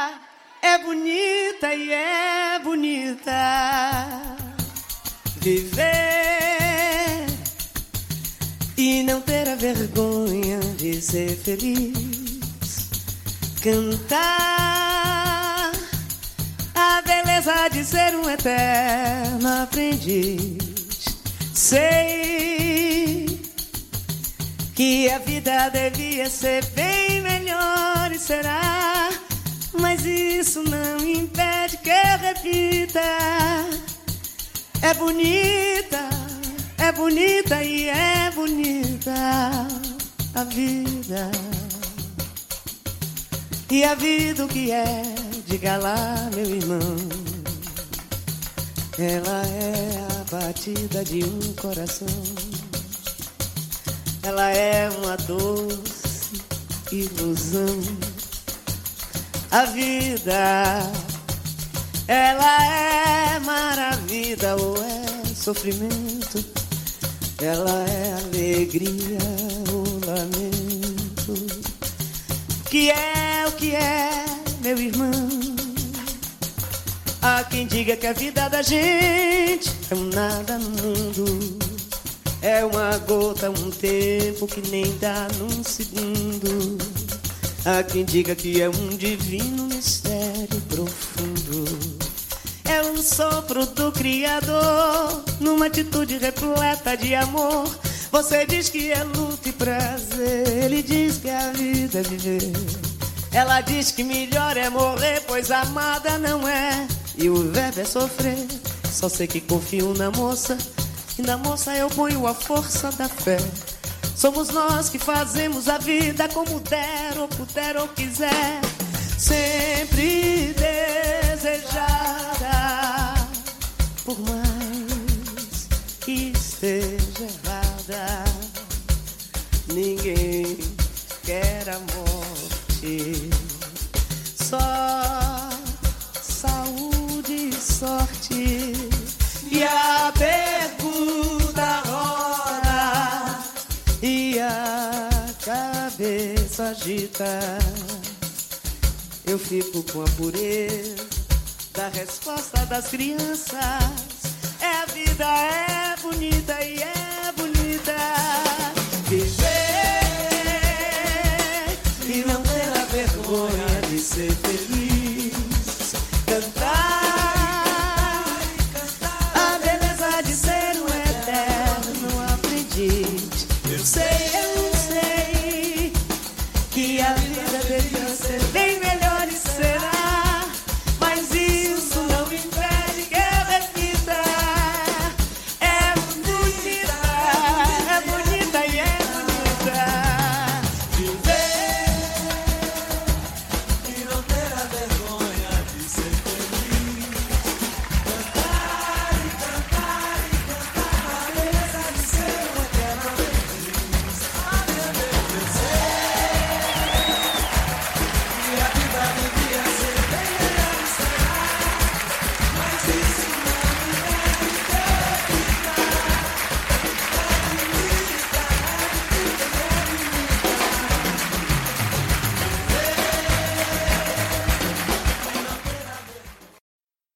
e é bonita viver e não ter a vergonha de ser feliz, cantar a beleza de ser um eterno aprendiz. Sei que a vida devia ser bem melhor e será, mas isso não impede que eu repita. É bonita e é bonita a vida. E a vida o que é? Diga lá, meu irmão. Ela é a batida de um coração. Ela é uma doce ilusão. A vida, ela é maravilha ou é sofrimento. Ela é alegria ou lamento. Que é o que é, meu irmão? Há quem diga que a vida da gente é um nada no mundo, é uma gota, um tempo que nem dá num segundo. Há quem diga que é um divino mistério profundo, é um sopro do Criador, numa atitude repleta de amor. Você diz que é luta e prazer, ele diz que a vida é viver. Ela diz que melhor é morrer, pois amada não é, e o verbo é sofrer. Só sei que confio na moça, e na moça eu ponho a força da fé. Somos nós que fazemos a vida como der ou puder ou quiser, sempre desejada, por mais que esteja errada. Ninguém quer a morte, só saúde e sorte. E a pergunta roda e a cabeça agita. Eu fico com a pureza da resposta das crianças. É a vida, é bonita